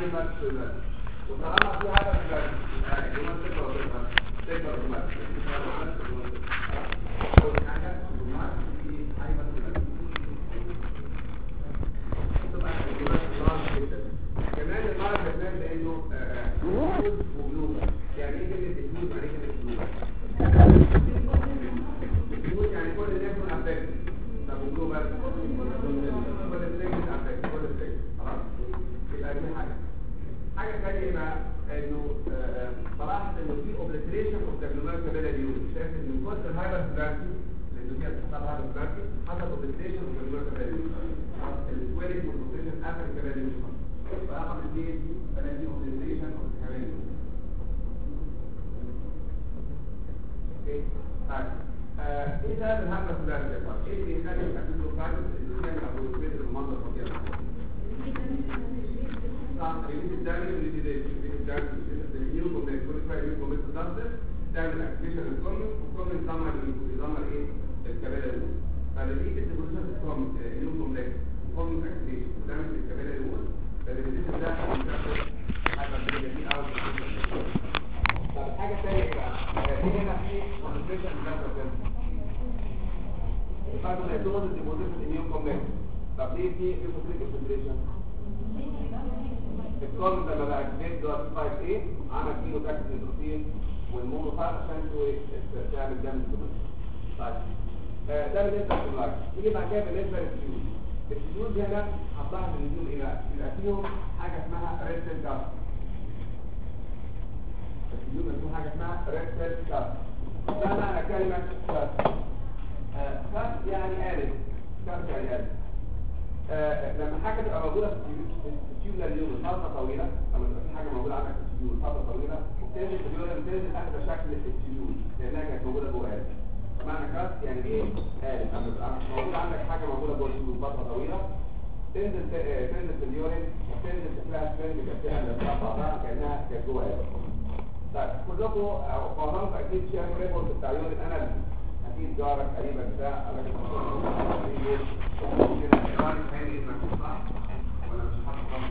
هايبر سيلولار. وطالما في هايبر سيلولار يبقى الجمال تكبر وتكبر تكبر الجمال. أول حاجة الجمال في هايبر سيلولار. طبعا الجمال صغيرة جدا. كمان المرض بيحتاج لأنه جلوز وجلوز. يعني إيه كلمة جلوز؟ يعني إيه كلمة جلوز؟ يعني كل ده يكون أفكت. طب وجلوز بقى؟ كل السجن أفكت. كل السجن. خلاص؟ يبقى دي حاجة ثانية بقى إنه بلاحظ إنه في اوبليتريشن اوف ذا جلوميرولار كابيلاري. شايف إن من كتر الهايبر سيلولاريتي لأنه فيها بتحصل هايبر سيلولاريتي حصل اوبليتريشن اوف ذا جلوميرولار كابيلاري. السويلنج والبوزيشن قفل الكابيلاري. رقم 2 فلازم اوبليتريشن اوف ذا كابيلاري. اوكي؟ طيب ايه سبب الهايبر سيلولاريتي يا طارق؟ ايه اللي يخلي الكابيلوفايتس اللي بتعمل ابروتمنت المنظر خطير؟ ريليز الدامج والريديديشن. ريليز الدامج النيو كومنت كل شويه نيو كومنت تنزل تعمل اكتيفيشن للكومنت والكومنت يدمر ايه؟ الكابيلاري وول. فالريليز الديبوزيشن الكومنت نيو كومنت كومنت اكتيفيشن ودامج الكابيلاري وول. فالريليز ده بيسبب هايبر سيلولاريتي او طب حاجه ثانيه بقى ايه هنا في كونسنتريشن للكابيلاري بعد ما يدوز الديبوزيشن نيو كومنت. طب ليه في كونسنتريشن؟ الكومنت لما بقى جديد دوت 5A عمل كيلو تاكس نيتروفين والمونو فات عشان تعمل دم الدم. طيب ده بالنسبه لللايف. نيجي بعد كده بالنسبه للفيول. الفيول دي هنا هتلاحظ ان الفيول ايه بقى؟ يبقى فيهم حاجه اسمها ريد سيل كاست. الفيول فيهم حاجه اسمها ريد سيل كاست. ده معنى كلمه كاست. كاست يعني آلف. كاست يعني آلف. لما حاجه تبقى موجوده في التيوب اليوم فتره طويله لما تبقى في حاجه موجوده عندك في التيوب فتره طويله وبتنزل في اليوم بتنزل اخد شكل التيوب لانها كانت موجوده جوه قالب. فمعنى كاست يعني ايه؟ قالب. لما تبقى موجود عندك حاجه موجوده جوه التيوب فتره طويله تنزل في اليورين وتنزل تلاقي سبرينج كده لما بعضها كانها كانت جوه قالب. طيب كلكم او معظمكم اكيد شافوا ريبورت بتاع يورين اناليسيس. اكيد جارك قريبك بتاع قال لك صح ولا مش حاطط خالص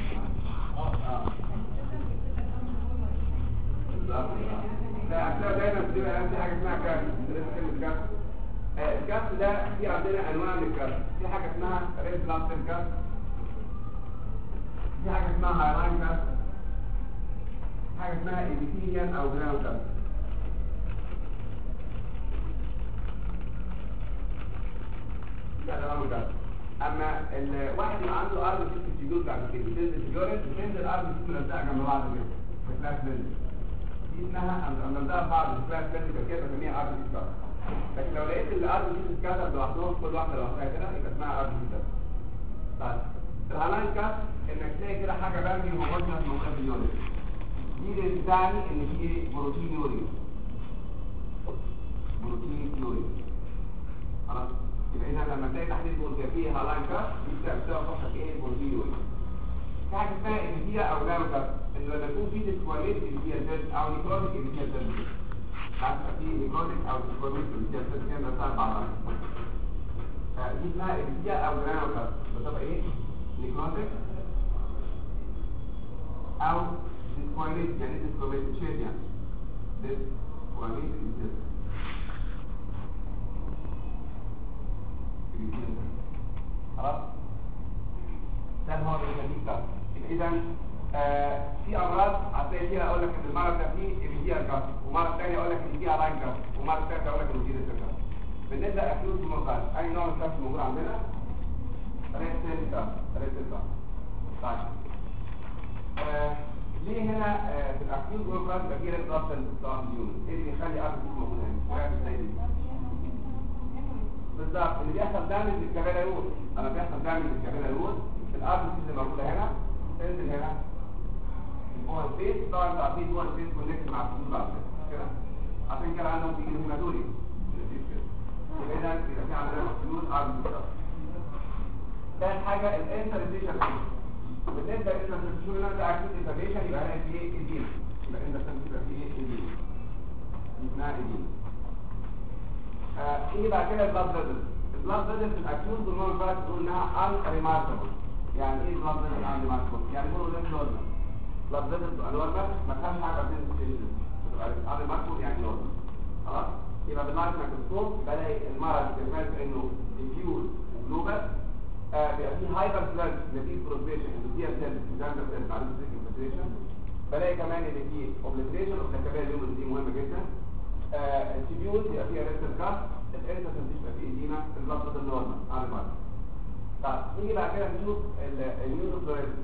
لا هتلاقي دايما بتبقى في حاجه اسمها كاس. الكاس ده في عندنا انواع من الكاس. في حاجه اسمها ريد بلاد سيل كاس. في حاجه اسمها هايلاين كاس. حاجه اسمها ايبيثيليان او جراوند كاس. اما الواحد اللي عنده ارض في التيوب بعد كده بتنزل في اليورين بتنزل ارض في ملزقه جنب بعض كده في كلاس بند. دي اسمها ملزقه بعض في كلاس بند كده بسميها ارض في كلاس. لكن لو لقيت الارض دي بتتكسر لوحدهم كل واحده لوحدها كده يبقى اسمها ارض في كلاس. طيب الهالاين كاس انك تلاقي كده حاجه برمي موجوده في اليورين. دي بتعني ان في بروتين يورين. بروتين يورين. خلاص يبقى اذا لما تلاقي تحديد بولتيا فيه هالاين كاس دي بتبقى صفحه ايه البولتيول. في حاجه اسمها انفيا او جاوكاس ان لما يكون في ديسكواليت انفيا سيل او نيكروتيك انفيا سيل هتبقى في نيكروتيك او ديسكواليت انفيا سيل كده بتاع بعضها. دي اسمها انفيا او جاوكاس بتبقى ايه نيكروتيك او ديسكواليت يعني ديسكواليت شيء يعني ديسكواليت انفيا خلاص ده هو الجديد ده. اذا في امراض هتلاقي فيها اقول لك ان المرض ده فيه ابيديال كاس ومرض ثاني اقول لك ان فيه الاين كاس ومرض ثالث اقول لك ان فيه ريسيرش كاس. بالنسبه لاكيوت هيموفايل اي نوع من الكاس موجود عندنا؟ ريسيرش كاس. طيب ليه هنا في الاكيوت هيموفايل يبقى فيه ريد بلاد سيل ترانسفيوجن؟ ايه اللي يخلي ارض موجود هنا؟ بالظبط اللي بيحصل دامج للكابيلاري وول. لما بيحصل دامج للكابيلاري وول الارض اللي موجوده هنا تنزل هنا جوه البيت. طبعا انتوا عارفين جوه البيت كونكت مع الفيول بعد كده عشان كده عندهم بيجي هيماتوري يبقى اذا يبقى في عندنا فيول ارض بالظبط. ثالث حاجه الانترستيشن. بالنسبه للانترستيشن هنا ده اكيد انفلاميشن يبقى هنا في ايه ايدين. يبقى الانترستيشن يبقى في ايه ايدين. اسمها ايدين. ايه بقى كده البلاد فيزل. البلاد فيزل في الاكيوت بالنسبه لنا بنقول انها ان ريماركبل. يعني ايه البلاد فيزل ان ريماركبل؟ يعني بيقولوا ليه نورمال بلاد فيسل تبقى نورمال ما فيهاش حاجه بتنزل تبقى قبل ما تكون يعني نورمال خلاص. يبقى باللايت مايكروسكوب بلاقي المرض كمان انه ديفيوز وجلوبال بيبقى فيه هايبر فلاج نتيجه بروسبيشن اندوثيال سيلز اكزامبل سيلز على الانفلتريشن. بلاقي كمان ان فيه اوبليتريشن اوف ذا اليوم دي مهمه جدا. التيبيوز يبقى فيها ريستال كاف، الانترسن يبقى فيه ايديما، البلاد فيسل نورمال على المرض. طيب نيجي بعد كده نشوف الاميونوفلوريسنس.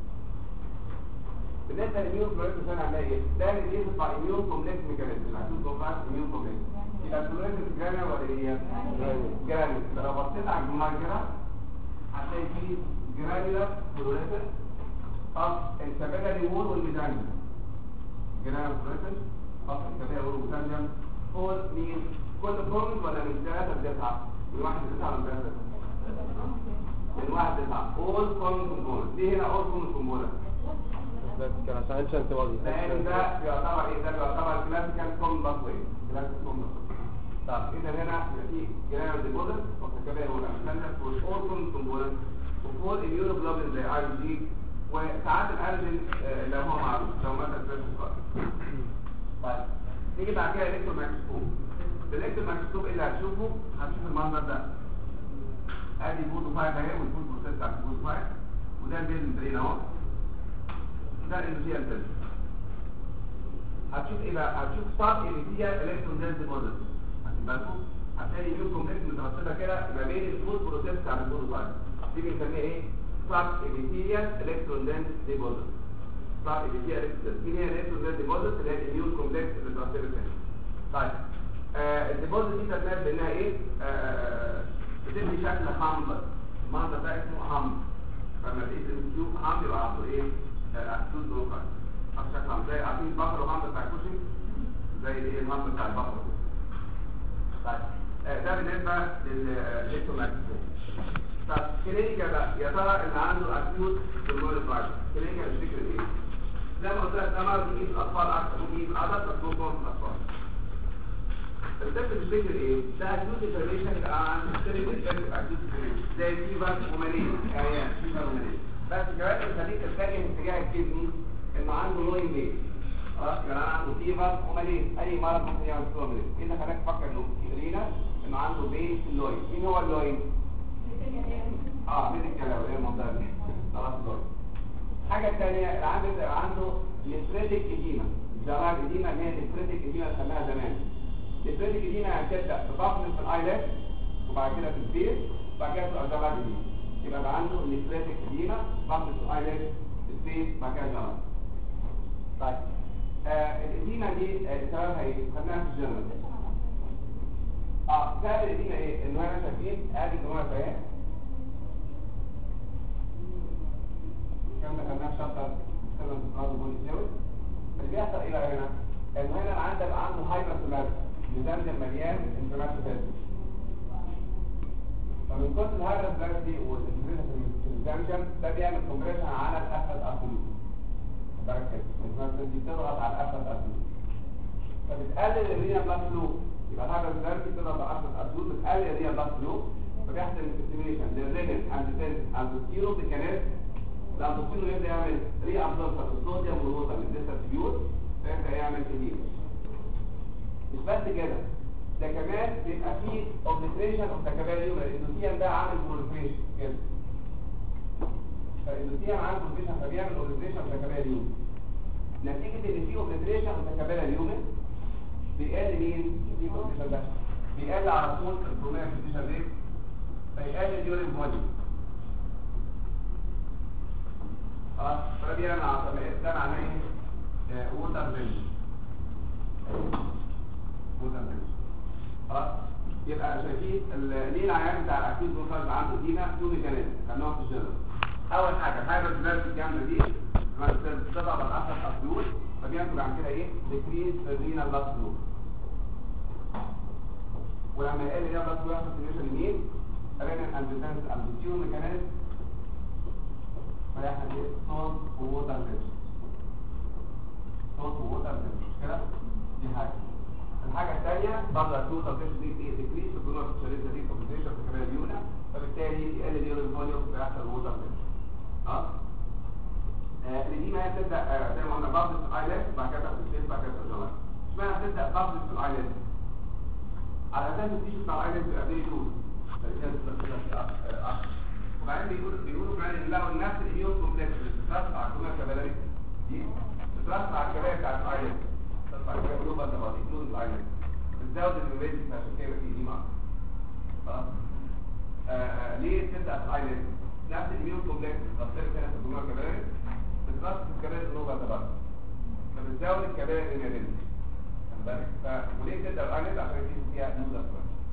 بالنسبه للاميونوفلوريسنس انا هنلاقي ايه؟ ده اللي بيطلع اميون كومبلكس ميكانيزم، هتشوف كومبلكس اميون كومبلكس. يبقى الفلوريسنس جرانيا ولا ايه؟ جرانيا. لو بصيت على الجمهور كده هتلاقي فيه جرانيولا فلوريسنس اوف الكابيلاري وول والميزانجم. جرانيولا فلوريسنس اوف الكابيلاري وول والميزانجم فور مين؟ كل كومنت ولا من 3 ل 9؟ من 1 ل 9 ولا من 3 ل 9؟ من 1 ل 9 all common components. ليه هنا all common components؟ كان عشان انت واضح لان ده بيعتبر ايه؟ ده بيعتبر كلاسيكال كومن باثوي. كلاسيكال كومن باثوي. طب اذا هنا في جرانيول ديبوزيت وكمان هو الانسان all common components وفور immunoglobulin زي اي جي وساعات الالرجين لو هو معروف لو مثلا فيروس. طيب نيجي بعد كده الكترون مايكروسكوب. الالكترون مايكروسكوب اللي هتشوفه هتشوف المنظر ده. ادي فوتو 5 اهي والفوتو بروسيس بتاع الفوتو 5 وده البيلن برين اهو. ده الاندوثيال سيل. هتشوف ايه بقى؟ هتشوف صاب اندوثيال الكترون دنس ديبوزيت. هتبقى هتلاقي نيو كومبلكس مترتبه كده ما بين الفوتو بروسيس بتاع الفوتو 5. دي بنسميها ايه؟ صاب اندوثيال الكترون دنس ديبوزيت. صاب اندوثيال دي هي الالكترون دنس ديبوزيت اللي هي النيو كومبلكس اللي مترتبه كده. طيب الديبوزيت دي ترتب بانها ايه؟ بتدي شكل حمض. المنظر ده اسمه حمض. فلما تقيس الكيوب حمض يبقى على طول ايه؟ اكسود بروفايل. شكل حمض زي عارفين البقر وحمض بتاع الكوشنج زي الايه الحمض بتاع البقر. طيب ده بالنسبه للالكترومايكروسكوب. طب كلينيكا بقى يا ترى اللي عنده اكيوت بالمونري فايروس كلينيكا الفكر ايه؟ زي ما قلت لك ده مرض يجي في الاطفال اكتر ممكن يجي في الادلت بس ممكن في الاطفال. الدكتور الفكر ايه؟ ده اكيوت انفلاميشن يبقى عند السيريك انفكشن اكيوت انفلاميشن زي فيفر ومالين عيان فيفر ومالين. بس كمان بيخليك تتجه اتجاه الكدني انه عنده لوين ليه. خلاص يبقى انا عنده فيفر ومالين اي مرض ممكن يعمل فيفر ومالين. ايه اللي خلاك تفكر انه لينا انه عنده بين في اللوين؟ مين هو اللوين؟ بين الكلاوي ايه المنطقه دي؟ خلاص اللوين. الحاجه الثانيه اللي عنده ليمفريتيك ايديما. جرار ايديما اللي هي ليمفريتيك ايديما سماها زمان. الفريتك دي هتبدا بضغط في الايلت وبعد كده في الفيس وبعد كده في الجلد دي يبقى عنده الفريتك دي ضغط في الايلت في الفيس وبعد كده الجلد. طيب الاديمه دي سببها ايه؟ خدناها في الجنرال. سبب الاديمه ايه؟ انه احنا شايفين ادي جمله اهي كام ده خدناها في شابتر سيرفس بلاد بولي ثيوري. اللي بيحصل ايه بقى هنا؟ انه هنا عنده هايبر سولاريتي ميزانجم مليان انفلاماتوري. فمن كتر الهايبر سولاريتي والانفلاميشن في الميزانجم ده بيعمل كومبريشن على الاسفل ارتيول. بركز الانفلاميشن دي بتضغط على الاسفل ارتيول فبتقلل الرينا بلاد فلو. يبقى الهايبر سولاريتي بتضغط على الاسفل ارتيول بتقلل الرينا بلاد فلو فبيحصل ستيميوليشن للرينين اندوستيرو ميكانيزم. الاندوستيرو يبدا يعمل ري ابزوربشن للصوديوم والووتر من الديستال تيبيول فيبدا يعمل كتير. مش بس كده ده كمان بيبقى فيه اوبليتريشن اوف ذا كابيلاري الاندوثيال ده عامل بروليفريشن كده. فالاندوثيال عامل بروليفريشن فبيعمل اوبليتريشن اوف ذا كابيلاري نتيجه ان في اوبليتريشن اوف ذا كابيلاري بيقل مين؟ في اوبليتريشن ده بيقل على طول البرومير فيتيشن ريت فيقل اليورين فوليوم. خلاص فبيعمل عصبيات ده معناه ايه؟ ووتر بيلز. خلاص يبقى شايفين ليه العيان بتاع الاكيد بروفايل عنده دينا تو ميكانيزم خدناهم في الجنرال. اول حاجه الهايبر سولاريتي الجامده دي بتضغط على الاسفل ارتيول فبينتج عن كده ايه؟ ديكريز رينال بلاد فلو. ولما يقل رينال بلاد فلو يحصل ستيميوليشن لمين؟ رينال اندوتنس اندوتيور ميكانيزم فيحصل ايه؟ صوت ووتر بيلز. صوت ووتر بيلز كده دي حاجه. الحاجه الثانيه برضه التوتال دي ديكريس في الجلوكوز شريط دي كومبنسيشن في كمان اليونا فبالتالي يقل اليورين فوليوم فيحصل ووتر بيلز. الإديمة قلنا هي بتبدا زي ما قلنا بابلز في الايلت بعد كده تاخد الشيب بعد كده ترجمها. اشمعنى بتبدا بابلز في الايلت؟ على اساس التيشو بتاع الايلت بيبقى فيه لوز وبعدين بيقولوا كمان ان لقوا نفس الاميون كومبلكس اللي بتترسب على الجمله الكباريه دي بتترسب على الكباريه بتاعت الايلت بتترسب على الكباريه جلوبال دبادي كلوز الايلت بتزود الميموريز عشان كده في دي معاك. خلاص ليه بتبدا في الايلت؟ نفس الاميون كومبلكس بتترسب هنا في الجمله الكباريه بتترسب في الكباريه جلوبال دبادي فبتزود الكباريه الميموريز خد بالك. وليه بتبدا الايلت؟ عشان يكون فيها نوزل.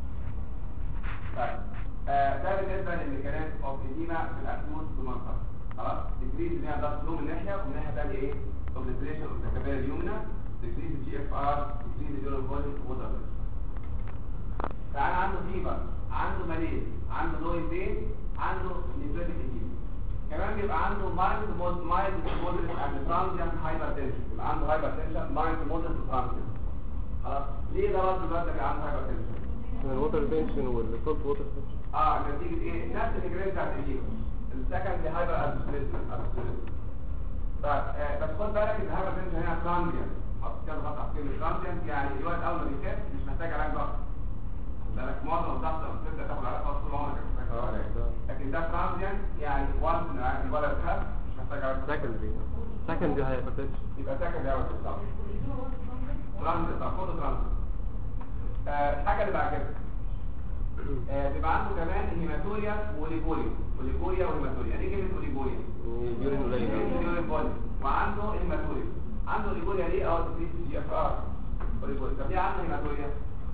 طيب ده بالنسبه للميكانيزم اوف ايديما في الاكوت سومانتا. خلاص ديكريز اللي هي ضغط لوم من ناحيه ومن ناحيه ثانيه ايه اوبليتريشن اوف ذا كابيلاري اليمنى ديكريز الجي اف ار ديكريز اليورين فوليوم ووتر. تعالى عنده فيبر عنده ماليز عنده لوين بين عنده نيفريتيك ايديما كمان بيبقى عنده مايلد مودريت اند ترانزيانت هايبر تنشن يبقى عنده هايبر تنشن مايلد مودريت ترانزيانت. خلاص ليه ده برضه الواد ده بيبقى عنده هايبر تنشن؟ الووتر تنشن والسولت ووتر تنشن نتيجة ايه؟ نفس الجرين بتاعت الجيب السكند دي هايبر ابسوليزم. طيب بس خد بالك ان الهايبر تنشن هنا ترانزيانت حط كده خط على كلمة ترانزيانت يعني الوقت اول ما بيخف مش محتاج علاج ضغط. خد بالك معظم الضغط لما بتبدا تاخد علاج خلاص طول عمرك مش محتاج علاج لكن ده ترانزيانت يعني وانس ان الولد خف مش محتاج علاج. سكندري هايبر تنشن يبقى سكندري هايبر تنشن ترانزيانت خد ترانزيانت. الحاجة اللي بعد كده بيبقى عنده كمان هيماتوريا وليبوريا وهيماتوريا. يعني ايه كلمه اوليبوريا؟ يورين قليل وعنده هيماتوريا. عنده اوليبوريا ليه؟ تكريس جي اف ار اوليبوريا. طب ليه عنده هيماتوريا؟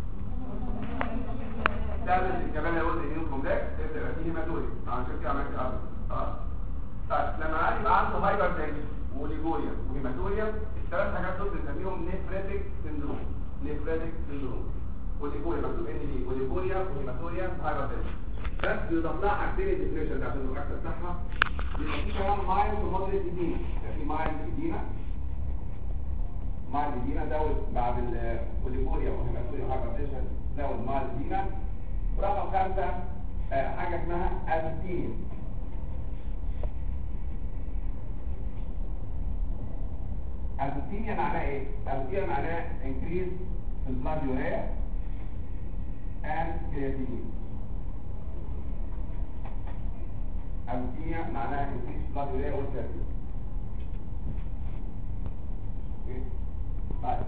ده كمان لو قلت اميون كومبلكس يبقى فيه هيماتوريا عشان كده عملت ارض. خلاص طيب لما يبقى عنده هايبر تنشن وليبوريا وهيماتوريا الثلاث حاجات دول بنسميهم نيفريتيك سيندروم. وليبوريا مكتوب ان دي وليبوريا وهيماتوريا هايبرتنشن. بس بيضاف لها حاجتين الديفينيشن ده عشان المركز بتاعها بيبقى في كمان مايلد ومودريت ايديما. في مايلد ايديما زود بعد الوليبوريا وهيماتوريا هايبرتنشن زود مايلد ايديما. ورقم 5 حاجه اسمها ازوتينيا. ازوتينيا معناها ايه؟ ازوتينيا معناها انكريز في البلاد يوريا and creatinine. ازوتينيا معناها انكريز في البلاد يوريا والكرياتين. طيب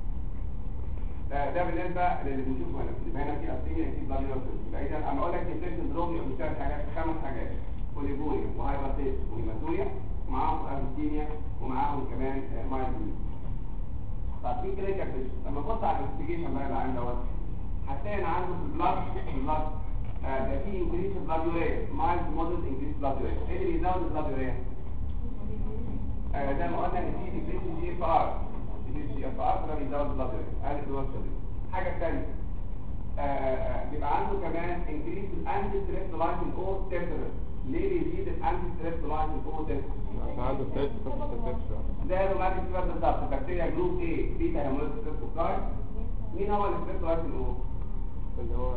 ده بالنسبه للي بنشوفه هنا. يبقى هنا في ازوتينيا انكريز بلاد يوريا والكرياتين. يبقى اذا اما اقول لك الانفليكشن سندروم يبقى بيشتغل حاجات 5 حاجات اوليبوريا وهايبرتنشن وهيماتوريا ومعاهم ازوتينيا ومعاهم كمان مايلد. طب في كلينيكال بيشن لما نبص على الانفستيجيشن بقى اللي عنده دوت هتلاقي ان عنده في البلاد ده في انكريس بلاد يوريا مايلد مودريت انكريس بلاد يوريا. ايه اللي بيزود البلاد يوريا؟ زي ما قلنا ان في انكريس جي اف ار ده بيزود البلاد يوريا. ادي الدول الشديد. الحاجه الثانيه بيبقى عنده كمان انكريس الانتي ستريبتولايتين او تيترس. ليه بيزيد الانتي ستريبتولايتين او تيترس؟ عشان عنده ستريس ده روماتيك فيبر بالظبط. البكتيريا جروب ايه بيتا هيموليز ستريبتوكاي. مين هو الستريبتولايتين او؟ اللي هو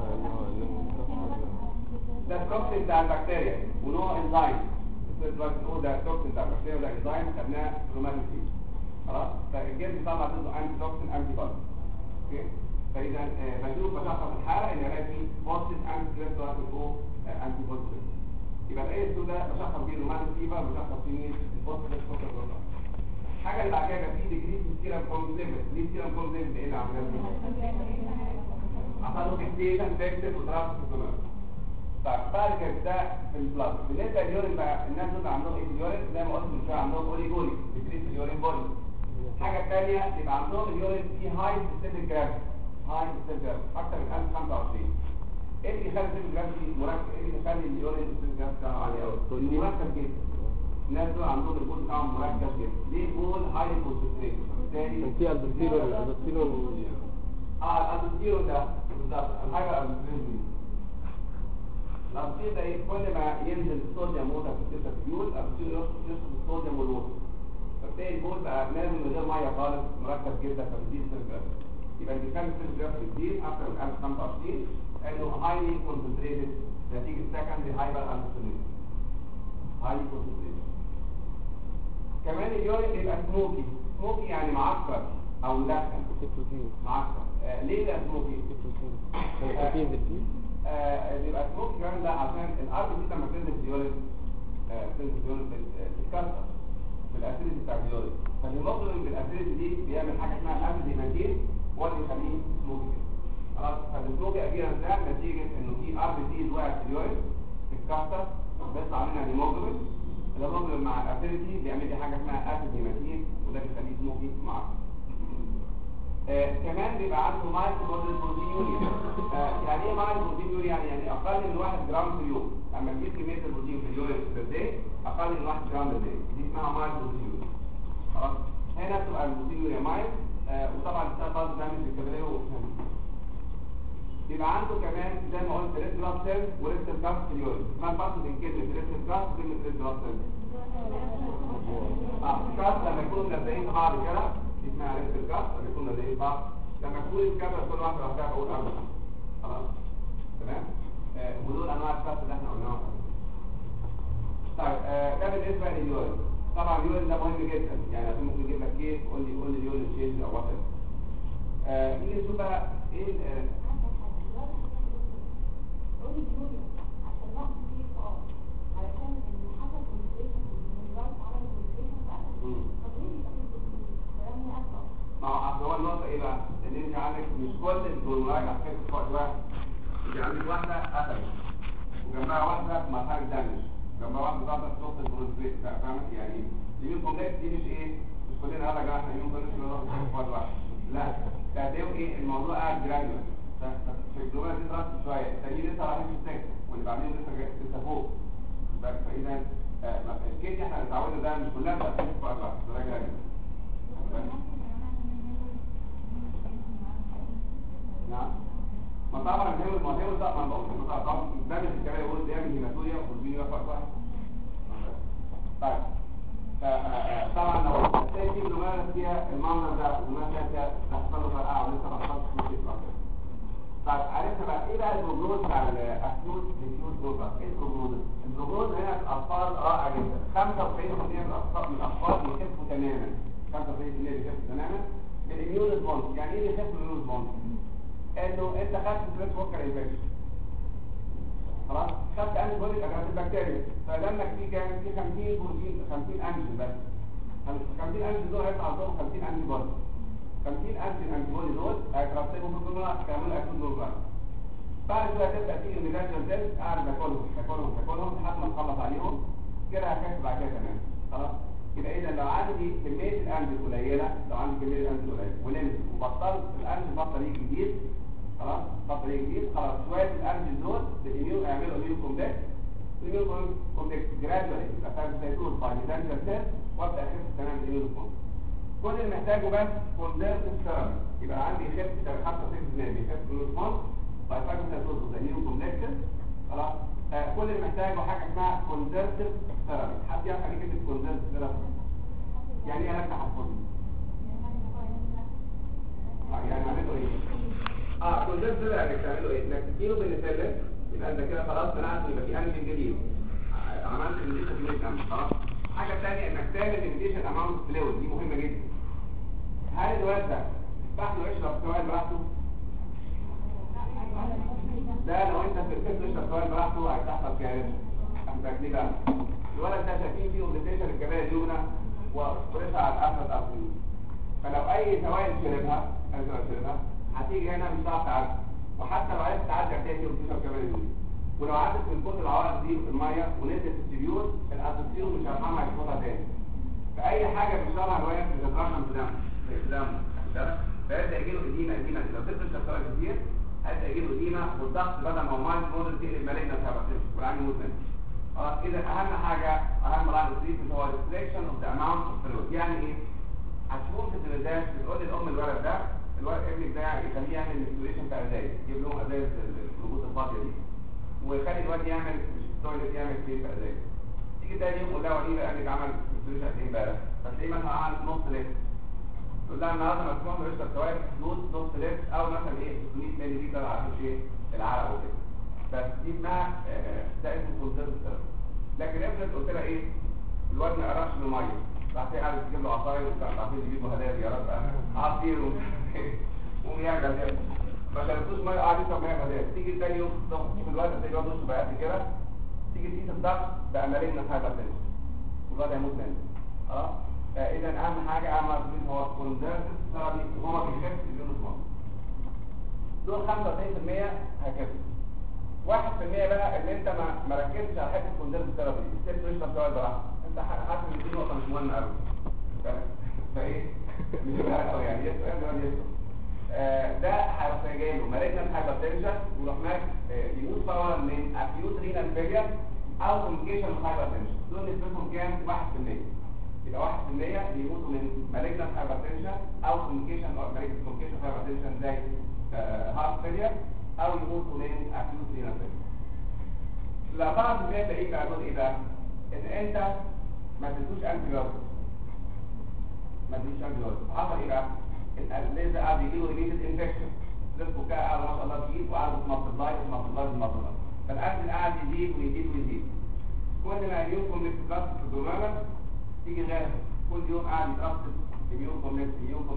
ده التوكسين بتاع البكتيريا ونوع انزيم. الستريبتولايتين او ده التوكسين بتاع البكتيريا وده انزيم خدناه روماتيك فيبر. خلاص فالجسم بيطلع ضده انتي توكسين انتي بودي. اوكي فاذا بشخص الحاله ان الاقي فيه بوزيتيف انتي ستريبتولايتين او انتي بودي. يبقى الايه السود ده بشخص بيه روماتيك فيبر بشخص فيه بوزيتيف ستريبتولايتين. الحاجه اللي بعد كده في ديجريس سيرم كونزيمنت. ليه سيرم كونزيمنت ايه اللي عملناه دي؟ عملوا فيكسيشن فيكسد وترانس كونزيمنت. طيب بعد كده ده في البلاد. بالنسبه لليورين بقى الناس دول عندهم ايه في اليورين؟ زي ما قلت من شويه عندهم اوليجوري ديجريس اليورين بولي. الحاجه الثانيه يبقى عندهم اليورين فيه هاي سيستميك جرافيتي. هاي سيستميك جرافيتي اكثر من 1025. ايه اللي يخلي السيستميك جرافيتي مركب؟ ايه اللي يخلي اليورين سيستميك جرافيتي عالي قوي؟ مركب جدا. الناس دول عندهم البول بتاعهم مركب جدا. ليه بول هاي كونسنتريشن؟ كان في البستيرون البستيرون ده بالظبط الهايبر البستيرون. البستيرون ده ايه؟ كل ما ينزل الصوديوم ووتر في السيستم فيول البستيرون يشرب الصوديوم والووتر. فبالتالي البول بقى نازل من غير ميه خالص مركب جدا فبيزيد السيرفر. يبقى اللي كان السيرفر بيزيد اكثر من 1025 انه هايلي كونسنتريتد نتيجه سكندري هايبر البستيرون. هايلي كونسنتريتد. كمان اليورين بيبقى سموكي. سموكي يعني معكر او مدخن. بروتين. معكر. ليه ده سموكي؟ بروتين بالفيه. بيبقى سموكي كمان ده عشان الارض دي لما تنزل في اليورين بتتكسر بالاسيديتي بتاع اليورين. فالهيموجلوبين بالاسيديتي دي بيعمل حاجه اسمها اسيد هيماتين هو اللي يخليه سموكي كده. خلاص. فالسموكي اجيرا ده نتيجه انه في ار بي سي وقعت في اليورين تتكسر بيطلع منها هيموجلوبين. الهيموجلوبين مع الاسيديتي بيعمل لي حاجه اسمها اسيد هيماتين وده بيخليه سموكي معكر. كمان بيبقى عنده مايكرو موديل بروتينيوريا. يعني ايه مايكرو بروتينيوريا؟ يعني اقل من 1 جرام في اليوم. لما تجيب كميه البروتين في اليوم بالدي اقل من 1 جرام بالدي دي اسمها مايكرو بروتينيوريا. خلاص. هنا تبقى البروتينيوريا مايل وطبعا بتشتغل برضه دامج الكبريه والشمس. يبقى عنده كمان زي ما قلت ريد بلاد سيلز وريد سيل كاست في اليورين. ما الفرق بين كلمه ريد سيل كاست وكلمه ريد بلاد سيلز؟ كاست لما يكونوا ملزقين في بعض كده اسمها ريد سيل كاست، لما يكونوا ملزقين في بعض. لما تكون الكاميرا كل واحده لوحدها بقول اربعه. خلاص تمام. ودول انواع الكاست اللي احنا قلناها. طيب ده بالنسبه لليورين. طبعا اليورين ده مهم جدا، يعني عشان ممكن يجيب لك كيس قول لي اليورين تشينج او وات نيجي نشوف بقى ايه هو النقطة ايه بقى؟ ان انت عندك مش كل الجلوميرولاي هتحس في وقت واحد. انت عندك واحدة قفلت وجنبها واحدة في مرحلة دامج، جنبها واحدة ضغطت صوت البروسبيت، فاهمة؟ يعني اليمين كومبلكس دي مش ايه؟ مش كلنا قال يا جماعة احنا اليمين كومبلكس نروح في وقت واحد. لا، تعتبر ايه؟ الموضوع قاعد جرانيولر. في الجلوميرولاي دي اترصت شوية، التانيين لسه رايحين في السكة، واللي بعدين لسه فوق. فإذا الكيس احنا اتعودنا ده مش كلها بتأثير في وقت واحد، ده جرانيولر. نعم. ما طبعا الهيمو ده ما بقولش طبعا ده مش الكلام يقول بيعمل هيماتوريا والبينيا في وقت واحد. طيب طبعا لو هتلاقي في جلوميرولاس فيها المنظر ده والجلوميرولاس فيها تحصل له فرقعه ولسه ما حصلش مشكله اكتر. طيب عرفنا بقى ايه بقى البروجنوز بتاع الاكيوت ديفيوز بروجرام؟ ايه البروجنوز؟ البروجنوز هنا في الاطفال رائع جدا. 95% من الاطفال بيخفوا تماما. 95% بيخفوا تماما بالاميون ريسبونس. يعني ايه بيخف الاميون ريسبونس؟ انه انت خدت ستريس ووكر انفكشن. خلاص؟ خدت انتي بودي اجرات البكتيريا، فدمك فيه كام؟ فيه 50 بروتين 50 انتي بس. 50 انتي دول هيطلع عندهم 50 انتي بودي. 50 انتي بودي دول هيترسبوا في الجلوميرولاس هيعملوا اكيوت بروجرام. بعد كده هتبدا تيجي الميدانجر سيلز قاعد تاكلهم لحد ما تخلص عليهم كده هتحس بعد كده تمام. خلاص؟ يبقى اذا لو عندي كميه الانتي قليله، ولمت وبطلت الانتي بطل يجي جديد، خلاص خلاص شويه الانتي دول بالاميون يعملوا اميون كومبلكس. الاميون كومبلكس جرادوالي يبقى فاهم سيتوز باي ميدانجر سيلز وابدا اخف تمام الاميون كومبلكس. كل اللي محتاجه بس كونزرفتيف ثيرابي، يبقى عندي خف 65% بيخف الريسبونس باي فاجو سيتوز والاميون كومبلكس. خلاص كل اللي محتاجه حاجه اسمها كونزرفتيف ثيرابي. حد يعرف يعني كلمه كونزرفتيف ثيرابي؟ يعني ايه لك تحفظ؟ يعني عملوا ايه؟ كونزرفتيف ثيرابي بتعملوا ايه؟ انك تديله بنسلين يبقى انت كده خلاص منعت يبقى في انجل جديد. عملت ريديشن في خلاص. حاجه ثانيه انك تعمل ريديشن اماونت فلويد، دي مهمه جدا. هل الواد ده تسمح له يشرب سوائل براحته؟ ده لو انت في الكتف تشرب سوائل براحته هتحصل كارثه. عندك ليه بقى؟ الولد ده شايفين فيه اوبليتيشن الكباري اليمنى ورفع على الاسفل الاصلي. فلو اي سوائل شربها هتيجي هنا مش هتعرف تعدي، وحتى لو عرفت تعدي هتلاقي اوبليتيشن الكباري اليمنى. ولو عدت من كتر العوائق دي في الميه ونزلت السبيول الاسوسيون مش هيفهمها يشوفها تاني. فاي حاجه بيشربها الولد بتترحم في دمه فيبدا يجي له اديمه. لو تشرب سوائل كتير هيبدا يجي له اديمه والضغط بدل ما هو مايل موديل تقلب مالجنت هيبقى والعين مزمن. اذا اهم حاجه اهم لاين تريتمنت هو ريستريكشن اوف ذا اماونت اوف فلويد. يعني ايه؟ هتشوف في التلفزيون بتقول للام الولد ده ابنك ده يخليه يعمل انستليشن بتاع ازايز، يجيب لهم ازايز الربوط الفاضيه دي ويخلي الواد يعمل مش التويلت يعمل فيه في ازايز. تيجي تاني يوم ولا وليد ابنك عمل انستليشن قد ايه امبارح؟ فتلاقيه مثلا عمل نص لتر. تقول لها النهارده مسموح له يشرب سوائل حدود نص لتر او مثلا ايه 600 مللي لتر على ايه العرق وكده. بس دي اسمها ده اسمه كونسيرف. لكن افرض قلت لها ايه؟ الواد ما يقربش من الميه بعدين قاعد تجيب له عصاير وبعدين يجيب له هدايا يا رب عصير ويرجع تاني ما شربتوش ميه قاعد يشرب ميه هدايا تيجي تاني يوم تشوف الوقت تلاقي الواد وشه بقى قد كده تيجي تقيس الضغط بقى مالين من حاجه تاني والواد هيموت منه خلاص. اذا اهم حاجه اهم مسؤولين هو الكونزرفتيف ثيرابي هو بيخف اليونس دول 95% هكذا. 1% بقى اللي انت ما ركزتش على حته الكونزرفتيف ثيرابي سبته يشرب شويه براحه انت حاسس ان دي نقطه مش مهمه قوي فايه مش مهم قوي يعني يسال ده يسال ده هيبقى جاي له مالجنت هايبرتنشن ويروح مات يموت فورا من اكيوت رينال فيلير او كوميونيكيشن هايبرتنشن دول نسبتهم كام 1% يبقى 1% يموتوا من مالجنت هايبرتنشن او كوميونيكيشن هايبرتنشن زي هارت فيلير او يموتوا من اكيوت رينال فيلير. لا بعض الناس ايه بقى دول ايه بقى ان انت ما تدوش انتيبيوتيك ما تدوش انتيبيوتيك حصل ايه بقى الليزر قاعد يجي له ريليتد انفكشن رزقه كده قاعد ما شاء الله تجيب وقاعد مالتبلاي فالاكل قاعد يزيد ويزيد ويزيد كل ما اليوم كومبلكس في الدومانه تيجي غير كل يوم قاعد يترصد اميون كومبلكس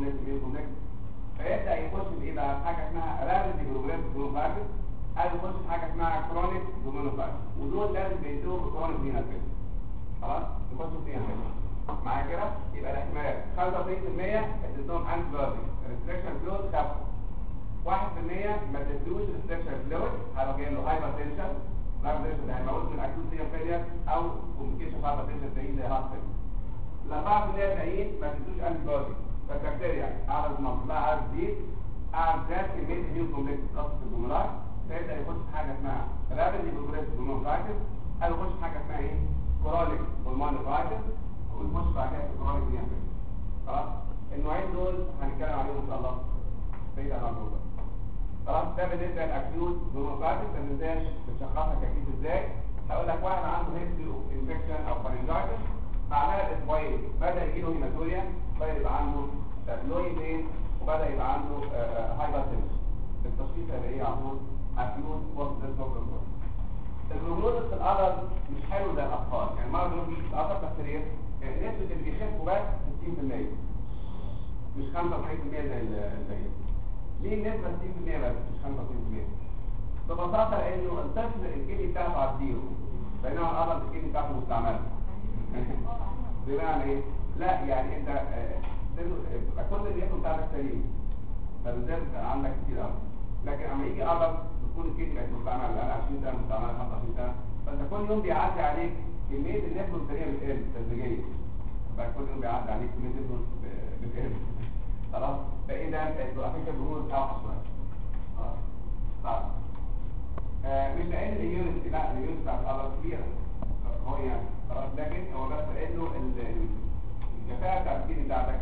فيبدا يخش في ايه بقى حاجه اسمها رابيد بروجريس بروفايتس قاعد يخش في حاجه اسمها كرونيك دومينوفايتس ودول لازم بينتهوا بكرونيك رينال فيلير خلاص يخشوا فيها كده معايا كده يبقى الاحتمالات 95% اديتهم انتي بايوتيك ريستريكشن فلويد خف 1% ما تدوش ريستريكشن فلويد هيبقى جاي له هايبرتنشن ده هيموت من اكيوت رينال فيلير او كومبليكيشن هايبرتنشن زي هارت فيلير. ال 4% الباقيين ما تدوش انتي بايوتيك فالبكتيريا قاعده المنطقه قاعده تزيد قاعد زاد كميه الهيوم كومبلكس في الجملات فيبدا يخش في حاجه اسمها رابيد بروجريس برومونفايتس او يخش في حاجه اسمها ايه كرونيك بولمونفايتس ونخش بعد كده في كرونيك رينال فيلير. خلاص النوعين دول هنتكلم عليهم ان شاء الله بعيد عن الموضوع. خلاص ده بالنسبه للاكيوت برومونفايتس ما تنساش بتشخصها كيف ازاي. هقول لك واحد عنده هيستري اوف انفكشن او فارنجايتس بعدها باسبوعين بدا يجي له هيماتوريا بدا يبقى عنده لوي بين وبدا يبقى عنده هايبرتنشن التشخيص هيبقى ايه على طول اكيوت بوست ديسبروبورشن. البروجنوز في الادلت مش حلو زي الاطفال يعني مرض بيجي في الاطفال تفسيريه نسبه اللي بيخفوا بس 60% مش 95% زي الباقيين. ليه النسبه 60% بس مش 95%؟ ببساطه لانه الطفل الكلي بتاعته على الزيرو بينما الادلت الكلي بتاعته مستعمله بمعنى ايه؟ لا يعني انت كل اللي ياكل بتاعك سليم فبالذات عندك كتير قوي لكن اما يجي ادلت تكون الكلي بقت مستعمله بقى 20 سنه مستعمله 25 سنه فانت كل يوم بيعدي عليك كميه النفس السريه بتقل تدريجيا بقى كل يوم بيعدي عليك كميه النفس بتقل خلاص فاذا بقى فكره الجمهور اوحش شويه خلاص صعب مش لان اليونت لا اليونت بتاعت الادلت كبيره هو يعني خلاص لكن هو بس لانه الكفاءه بتاعت الكلي بتاعتك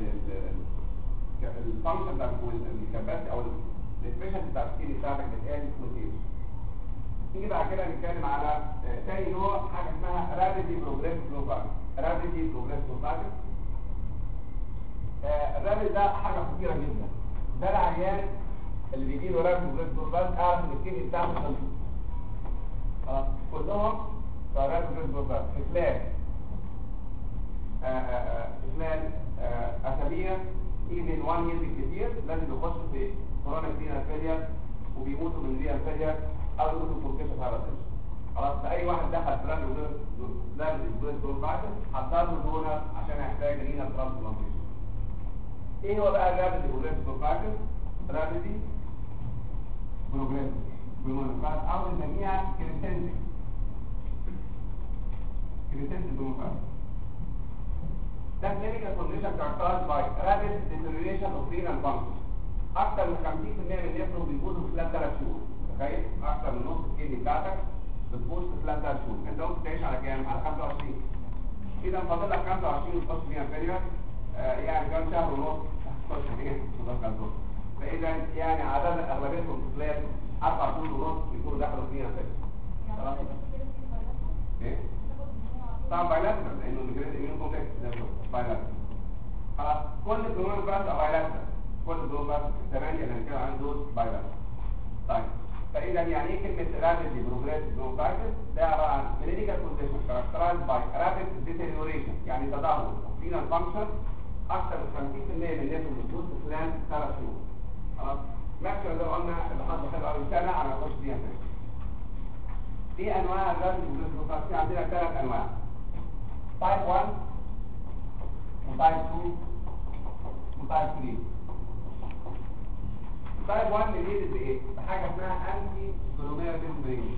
الفانكشن بتاعت الكباسيتي او الافيشنسي بتاعت الكلي بتاعتك بتقل كتير. نيجي بعد كده نتكلم على تاني نوع حاجه اسمها رابيدلي بروجريس بروفايتس. رابيدلي بروجريس بروفايتس الرابيد ده حاجه خطيره جدا. ده العيان اللي بيجي له رابيد بروجريس بروفايتس اعرف ان الكلي بتاعته خلصت خلاص كلهم رابيد بروجريس بروفايتس في خلال اسابيع ايفن 1 يير بالكثير لازم يخشوا في كرونيك رينال فيلير وبيموتوا من رينال فيلير او يموتوا من كومبليكيشن هايبرتنشن. خلاص فاي واحد دخل في رابيد بروجريس بروفايتس حضر له دونر عشان يحتاج رينال ترانسبلانتيشن. ايه هو بقى الرابيد بروجريس بروفايتس؟ رابيد بروجريس بروفايتس او بنسميها كريسنتيك بروفايتس. ده clinical condition characterized by rapid deterioration of renal function. اكتر من 50% من نفسهم بيبوظوا في خلال 3 شهور. تخيل اكتر من نص الكدني بتاعتك بتبوظ في خلال 3 شهور. انت ممكن تعيش على كام؟ على 25. اذا فاضل لك 25 وتخش فيها فيلير يعني كام شهر ونص هتخش فيها تدخل. فاذا يعني عدد اغلبيتهم في خلال 4 شهور ونص بيكونوا دخلوا فيها فيلير. خلاص؟ ايه؟ طبعا بايلاترال لانه الجريد اميون كومبلكس ده بايلاترال. خلاص كل الجنون بس بايلاترال كل الجنون بس 8 اللي هنتكلم عنهم دول بايلاترال. طيب فاذا يعني ايه كلمه رابيد بروجريس بروفايتس؟ ده عباره عن كلينيكال كونديشن كاركترايزد باي رابيد ديتيريوريشن يعني يعني تدهور فينا الفانكشن اكثر من 50% من الناس بتموت في خلال 3 شهور. خلاص ماكسيمم زي ما قلنا اللي حصل حلو قوي سنه على ما نخش فيها تاني. في انواع الرجل والجلوكوز في عندنا 3 انواع، تايب 1 وتايب 2 وتايب 3. تايب 1 ريليتد بايه؟ بحاجه اسمها انتي جلوميرولين.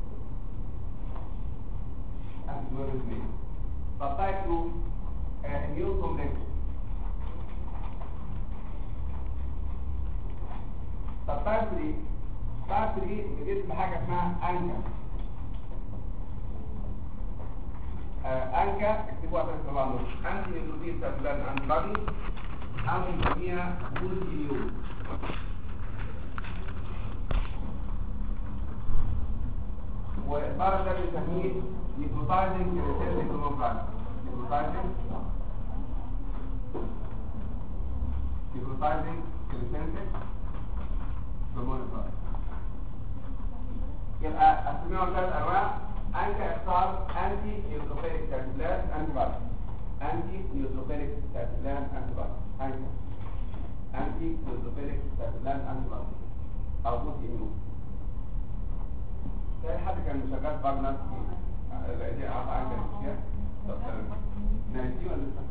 انتي جلوميرولين. طب تايب 2 اميون كومبلكس. طب تايب 3 ريليتد بحاجه اسمها انكا. انكا اكتبوها في الطبعا انتي نيوتروفيل سيلولار انتي بودي او بنسميها بوست اميون. والمرض ده بنسميه نيكروتايزنج كريسنتيك كروموفلاج. نيكروتايزنج كريسنتيك كروموفلاج. يبقى اسميهم 3 انواع: انكا اختار انتي نيوتروفيليك سيلولار انتي بودي. انتي نيوتروفيليك سيلولار انتي بودي. انتي نيوتروفيليك سيلولار انتي بودي او بوست اميون. زي حد كان شغال فاجنر في دي عارفه عنك الاشياء ناسي ولا لسه؟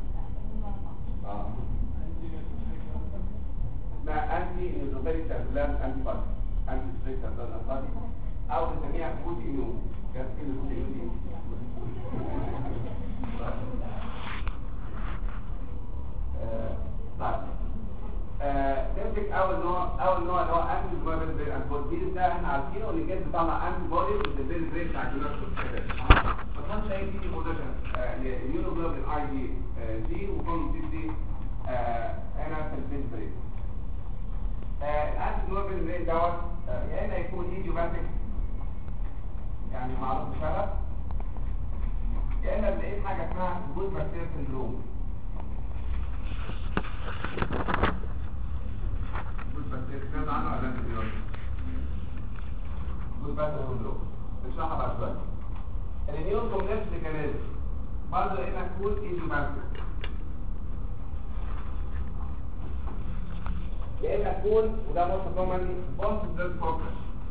ما انتي نيوتروفيليك سيلولار انتي بودي، انتي نيوتروفيليك سيلولار انتي بودي او بنسميها بوست اميون. كانت كلمه بوست اميون دي نمسك اول نوع اللي هو انتي جلوميرولين انتي ده احنا عارفينه اللي جاي بيطلع انتي بودي بالبيل بريك بتاع الجلوكوز. فكان شايف دي بوزيشن اليونوجلوبين اي دي وكون دي هنا في البيل بريك. الانتي جلوميرولين دوت يا اما يكون ايديوباثيك يعني معروف بشرف، يا اما بنلاقيه حاجه اسمها جود بكتيريا سندروم. سمعت عنه ولا انت دلوقتي؟ جود بكتيريا سندروم نشرحها بعد شويه. الاميون كومبلكس ميكانيزم برضه يا اما تكون ايديوباثيك يا اما تكون وده موست كومنلي بوست بلاد فوكس.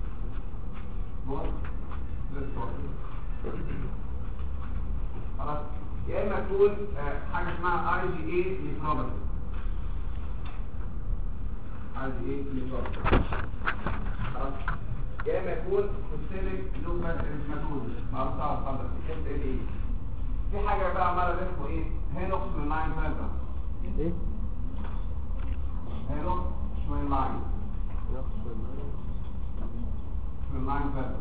خلاص يا اما تكون حاجه اسمها اي جي اي نيفروباثي. خلاص يا اما يكون سيستميك لوبال اريثماتوز معروف على الصدر اس ال اي. في حاجه بقى مرض اسمه ايه؟ هينوكس شوينلاين فيلر. ايه؟ هينوكس شوينلاين فيلر.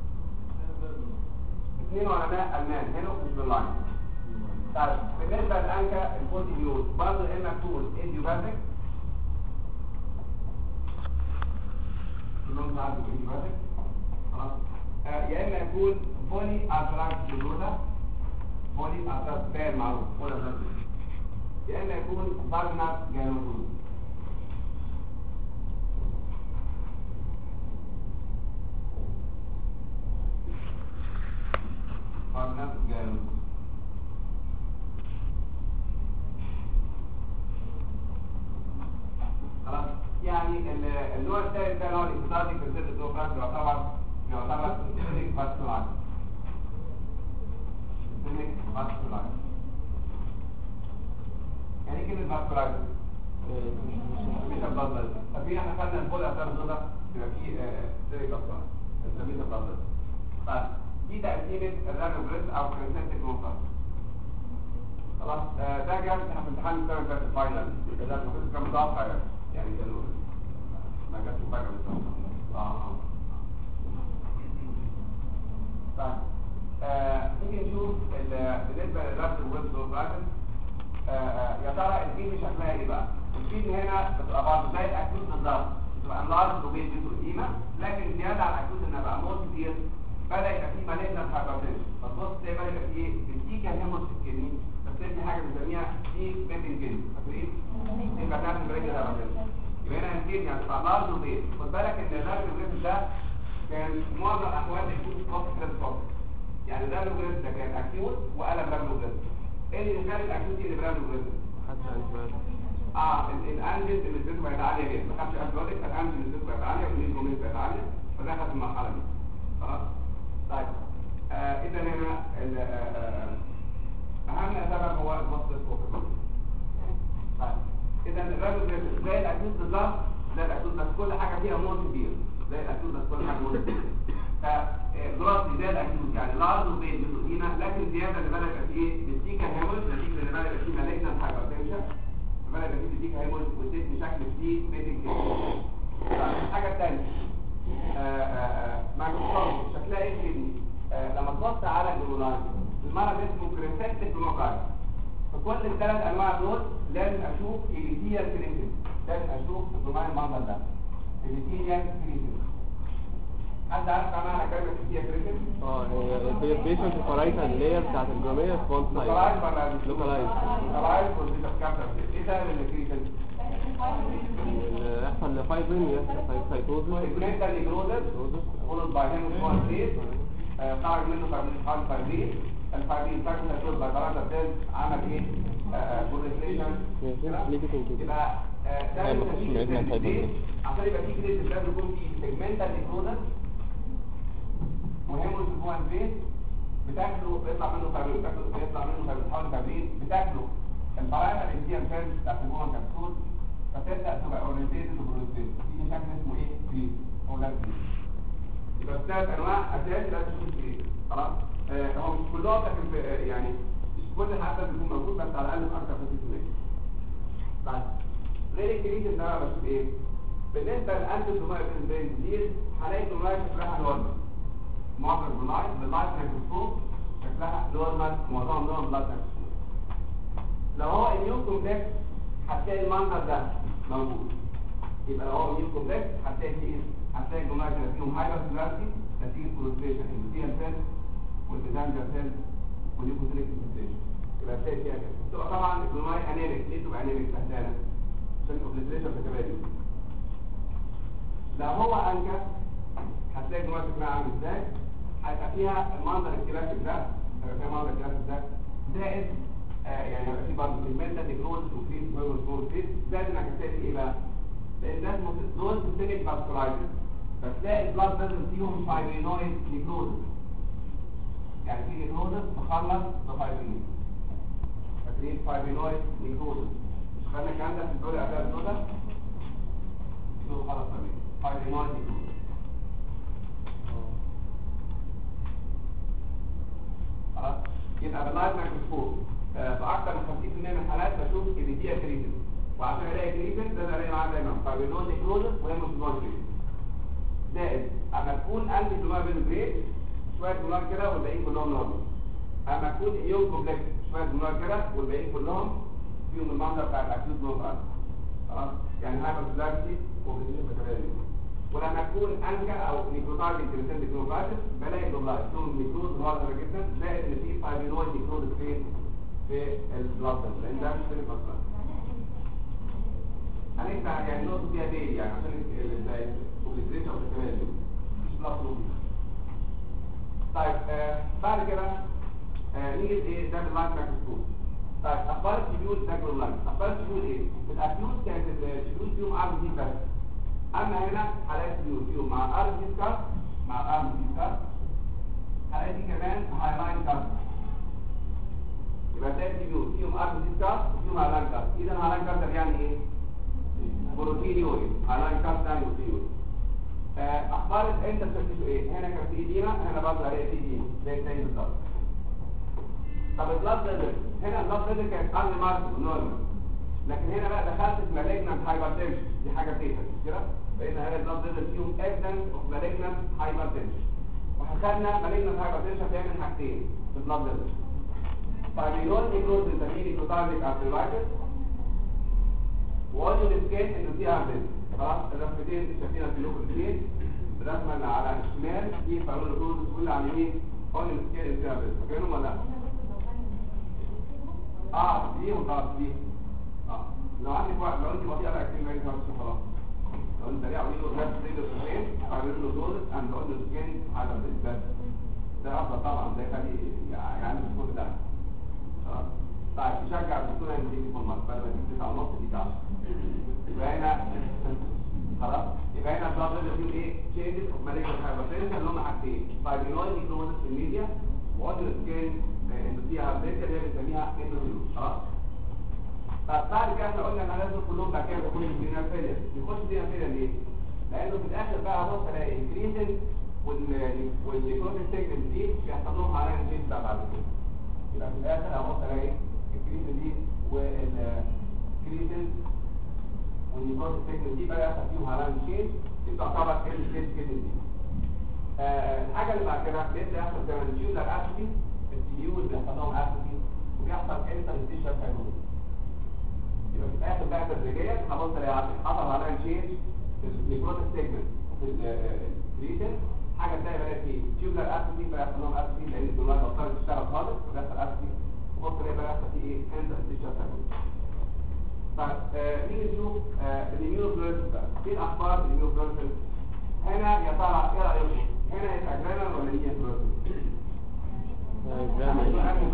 2 علماء المان هينوكس شوينلاين. طيب بالنسبه للانكا البوتيليوز برضه يا اما تكون ايديوباثيك كلهم ساعات ايديوباثيك. خلاص يا اما يكون بولي ارثرايتس سيروزا. بولي ارثرايتس بان معروف ولا لا، يا اما يكون فاجنر جانوتوز. فاجنر جانوتوز. خلاص يعني النوع الثالث ده نوع الاقتصادي في الزيت الدوكراس يعتبر سيستميك فاسكولايتس. يعني كلمة فاسكولايتس مش البلد. طب احنا خدنا البول اثار الغدة يبقى فيه سيريك اصلا بنسميه البلد. طيب دي تقسيمة الرانوجريس او كريسنتيك موتر. خلاص ده جاب احنا في امتحان السنة اللي فاتت الفاينل ده كان متوقع يعني كانوا ما كانش مفاجأة بالظبط. طيب نيجي نشوف بالنسبة للرابط الويب سوربرايزن يا ترى الفيديو شكلها ايه بقى؟ الفيديو هنا بتبقى برضه زي الاكيوت بالظبط، بتبقى انلارج وبيت قيمة، لكن زيادة على الاكيوت انها بقى موت كتير بدأ يبقى فيه مالجنت هايبرتنشن. فتبص تلاقي بدأ يبقى فيه بتيكا هيموس في الكدني، فبتدي حاجة بنسميها دي بيبن كدني. فاكرين؟ يبقى تعمل بريجل هايبرتنشن. يبقى هنا الكدني هتبقى انلارج وبيت. خد بالك ان الرابط ده كان معظم الاحوال بيكون في وسط كده. يعني ده الرابط ده كان اكيوت وقلب رابط. ايه اللي بيخلي الاكيوتي اللي برانو بريزن؟ حتى انت الانجل اللي نسبته بقت عاليه جدا، ما خدش انتيبيوتيك، الانجل اللي نسبته بقت عاليه والنيوكليس بقت عاليه، فدخل في المرحله دي. خلاص؟ طيب اذا هنا اهم سبب هو المصدر الكوكب. طيب اذا الرانو بريزن زي الاكيوت بالظبط، زي الاكيوت بس كل حاجه فيها مور كبير، زي الاكيوت بس كل حاجه مور كبير. فدراسي زي الاكيوت يعني لارج وبيت بروتينا، لكن زياده اللي بلغ في ايه؟ بالسيكا هيموريج نتيجه اللي بلغ فيه مالجنت هايبرتنشن، بلغ فيه بالسيكا هيموريج والسيستم شكل فيه بيتنج كده. الحاجه الثانيه مايكروسكوب شكلها ايه الكدني؟ لما تبص على الجلولاين المرض اسمه كريسكتيك جلولاين، فكل الثلاث انواع دول لازم اشوف ايبيثيال كريتين، لازم اشوف الجلولاين المنظر ده ايبيثيال كريتين. حد عارف معنى كلمه ايبيثيال كريتين؟ هي البيشنت الفرايتال لاير بتاعت الجروميه سبونت سايت لوكالايز ولا لوكالايز بروسيجر كابتر. ايه سبب الكريتين؟ يحصل فايبرين ويحصل سايتوزس سيجمنتال نيكروزس فولد باي هيموسوال ستيت، خرج منه فايبرين، الفايبرين تاكل سيتوز باي كارانتا سيلز عمل ايه؟ بوليسيشن. يبقى ده عشان يبقى في كريتين لازم يكون في سيجمنتال نيكروزس وهيموسوال ستيت بتاكله بيطلع منه فايبرين، بيطلع منه فايبرين فايبرين بتاكله البرايمر انتيام سيلز بتاعت الجوه كبسول، فتبدا تبقى اورينتيتد وبروسيس في شكل اسمه ايه؟ كريت او لا كريت. يبقى ثلاث انواع اساسي لازم تكون كريت. خلاص؟ هو مش كلهم لكن يعني مش كل حاجه بيكون موجود، بس على الاقل اكثر من 60%. طيب غير الكريت ده بقى بشوف ايه؟ بالنسبه للانتي دومايل ديز هلاقي دومايل شكلها نورمال، معظم الدومايل باللايت مايكروسكوب شكلها نورمال، معظمهم نورمال بلاد مايكروسكوب. لو هو اميون كومبلكس هتلاقي المنظر ده موجود. يبقى لو هو اميون كومبلكس هتلاقي فيه ايه؟ هتلاقي الجماعه اللي فيهم هايبر سيلاريتي نتيجه بروستريشن البيتيال سيل والبيزانجر سيل والليوكوسيليك سيل. يبقى هتلاقي فيها كده. تبقى طبعا الجماعه انيميك. ليه تبقى انيميك بهدانه؟ عشان الاوبليتريشن بتبادل. لو هو انكا هتلاقي الجماعه شكلها عامل ازاي؟ هيبقى فيها المنظر الكلاسيك ده، هيبقى فيها المنظر الكلاسيك ده زائد يعني هيبقى في برضه سيجمنتال نيكروز وفي سمول فيس، زائد انك هتلاقي ايه بقى؟ لان ده اسمه دول سيستميك فاسكولايتس، فتلاقي البلاد فيزل فيهم فايبرينويد نيكروز، يعني في نيكروز تخلص بفايبرين، فاكرين فايبرينويد نيكروز. مش خلينا الكلام ده في الدول الأداء السوداء شو خلاص فايبرينويد نيكروز. خلاص؟ يبقى باللايت مايكروسكوب في اكثر من 50% من الحالات بشوف ايبيثيال كريتين، وعشان الاقي كريتين ده الاقي معاه دايما فايبرينويد نيكروزس وهيموسيجمال كريتين. زائد اما تكون انتي دومايل بالجريد شويه دومايل كده والباقيين كلهم نورمال. اما تكون ايون كومبلكس شويه دومايل كده والباقيين كلهم فيهم المنظر بتاع الاكيوت نورمال. خلاص؟ يعني هايبر سيلاريتي وبروتين بكتيريا. ولما تكون انكا او نيكروتايد كريتين ديكروفايتس بلاقي دوبلايت فيهم نيكروز واضحه جدا، زائد ان في فايبرينويد نيكروز فين؟ في البلاد لان ده مش سيرك اصلا. هنفتح يعني نقطه فيها بيل يعني عشان الاوبليتريشن والكلام ده مش مطلوب. طيب بعد كده نيجي ايه ده باللايت مايكروسكوب. طيب اخبار التبيول ده جلولاين، اخبار التبيول ايه؟ الاكيوت كانت التبيول فيهم ار دي بس، اما هنا حالات التبيول فيهم مع ار دي سكار مع ار دي سكار، حالات دي كمان هايلاين كارد. يبقى تلاقي التبيول فيهم ار دي سكار وفيهم هايلاين كارد. اذا هايلاين كارد يعني ايه؟ بروتينيوري. هايلاين كارد يعني بروتينيوري. اخبار انت بتشوفوا ايه؟ هنا كان في ايديما، هنا برضه هلاقي في ايديما زي الثاني بالظبط. طب البلاد فيزل هنا البلاد فيزل كانت قبل مارس نورمال، لكن هنا بقى دخلت في مالجنت هايبرتنشن، دي حاجه تيتا كده، فإذا هنا البلاد فيزل فيهم ايفيدنس اوف مالجنت هايبرتنشن. وخدنا مالجنت هايبرتنشن بيعمل حاجتين في البلاد فيزل. فايبرينويد نيكروز بنسميه نيكروتايزيك ارتيرايتس، واوديو السكين انه فيها ارتيز. خلاص الرسمتين شايفينها في لوكال سكين، الرسمه اللي على الشمال دي فايبرينويد نيكروز واللي على اليمين اوديو السكين اللي فيها ارتيز. فاكرينهم ولا لا؟ دي وخلاص دي. لو عندك وقت لو انت بطيئه بقى كتير ما خلاص. لو انت سريع قولي له نفس ريدو سكين فايبرينويد نيكروز اند اوديو السكين هذا بس ده افضل طبعا، ده يخلي يعني مش كل ده. خلاص طيب يشجع الدكتور ان يديك فول مارك بدل ما تديك 9 ونص دي 10. يبقى هنا خلاص يبقى هنا البلاد بريشر فيه ايه؟ تشينجز اوف مالجنت هايبرتنشن اللي هم حاجتين فايبرينويد نيكروزس في الميديا واوتر سكين اللي فيها هايبرتنشن اللي هي بنسميها اندوميلوز خلاص. بعد كده احنا قلنا ان لازم كلهم بعد كده يكونوا فينا فيلر يخش فينا فيلر ليه؟ لانه في الاخر بقى بص الاقي انكريزنج والنيكروتيك سيجنال دي بيحصل لهم على الجين بتاع بعد كده. يبقى في الاخر هبص الاقي الكريزن دي والكريزن والنيكروتيك سيجنال دي بقى يحصل فيهم على الجين دي تعتبر الجين دي. الحاجه اللي بعد كده بيبدا يحصل زي ما التيوبلر اتروفي التيوبل بيحصل لهم اتروفي وبيحصل انترستيشال فايبروز. يبقى في الاخر بقى تدريجيا هبص الاقي حصل على الجين النيكروتيك سيجنال في الكريزن حاجه تلاقي بقى في تيوبلر اتروفي بقى يحصل لهم اتروفي لان الدماغ بطلت تشتغل خالص وبيحصل اتروفي وبص الاقي بقى يحصل فيه ايه انترستيشال فايبروز. طيب نيجي نشوف الاميونوفلوريسنس بقى. ايه الاخبار الاميونوفلوريسنس؟ هنا يا ترى ايه رايكم؟ هنا يبقى جرانال ولا لينير فلوريسنس؟ هنا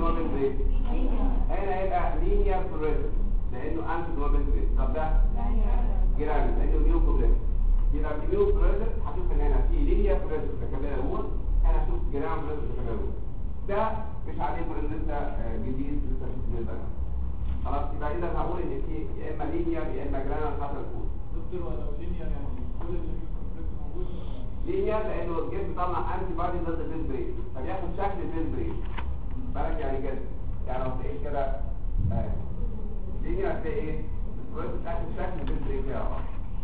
يبقى لينير فلوريسنس لانه انتي جلوبين بريد. طب ده جرانال لانه اميون كومبلكس. يبقى الاميون فلوريسنس هشوف ان هنا في لينير فلوريسنس كامله الاول هنا اشوف جرانال فلوريسنس كامله الاول. ده مش عليكم ان لسه جديد لسه مش جديد بقى. خلاص يبقى اذا هقول ان في يا اما لينير يا اما جرانال حسب الكود. دكتور ولو لينير يعني كل اللي في الكومبلكس موجود لينير لانه الجسم بيطلع انتي بادي ضد البيل برين فبياخد شكل البيل برين. بالك يعني كده يعني لو تلاقيه كده لينير هتلاقي ايه؟ البروتين بتاخد شكل البيل برين كده اهو.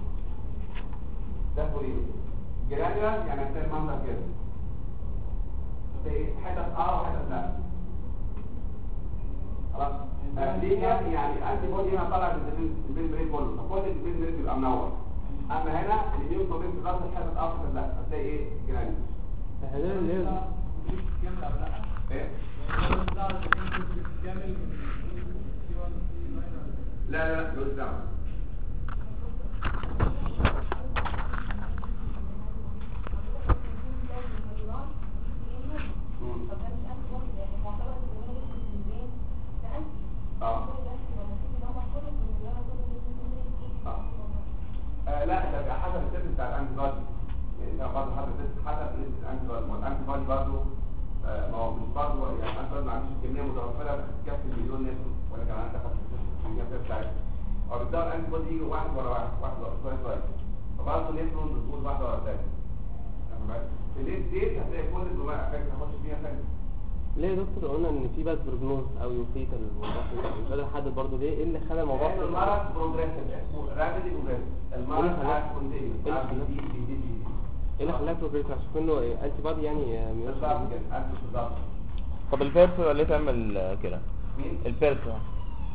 ده فوريو. جرانيولار يعني هتلاقي المنظر كده. تلاقي حتت وحتت لا. خلاص؟ لينير يعني انتي بودي هنا طالع من البيل برين كله فكل البيل برين بيبقى منور. اما هنا الاميون كومبلكس راس الحته اكتر لا هتلاقي ايه جرانيولار. هذا اللي كامل ولا لا؟ ايه؟ كامل لا مش دعوه. لا ده بيبقى حسب السيستم بتاع الانتي بادي يعني انت برضه حسب الانتي بادي والانتي بادي برضه ما هو مش برضه يعني الانتي بادي ما عندوش كميه متوفره تكفي المليون نسبه ولا كمان انت خدت الكميه بتاعتها او بتدور الانتي بادي يجي واحد ورا واحد شويه فبرضه نسبه بتقول واحده ورا الثانيه. في الليل ديت هتلاقي كل الدماغ افكت هخش فيها ثانيه. ليه يا دكتور قلنا ان في باد بروجنوز او يوفيت الموضوع مش قادر احدد برضه ليه ايه اللي خلى الموضوع لان المرض بروجريسيف اسمه رابيدلي بروجريسيف المرض قاعد كونتينيوس ايه اللي خلاها بروجريسيف عشان كله انتي بادي يعني بالظبط كده بالظبط. طب البيرسو ليه تعمل كده؟ مين؟ البيرسو ده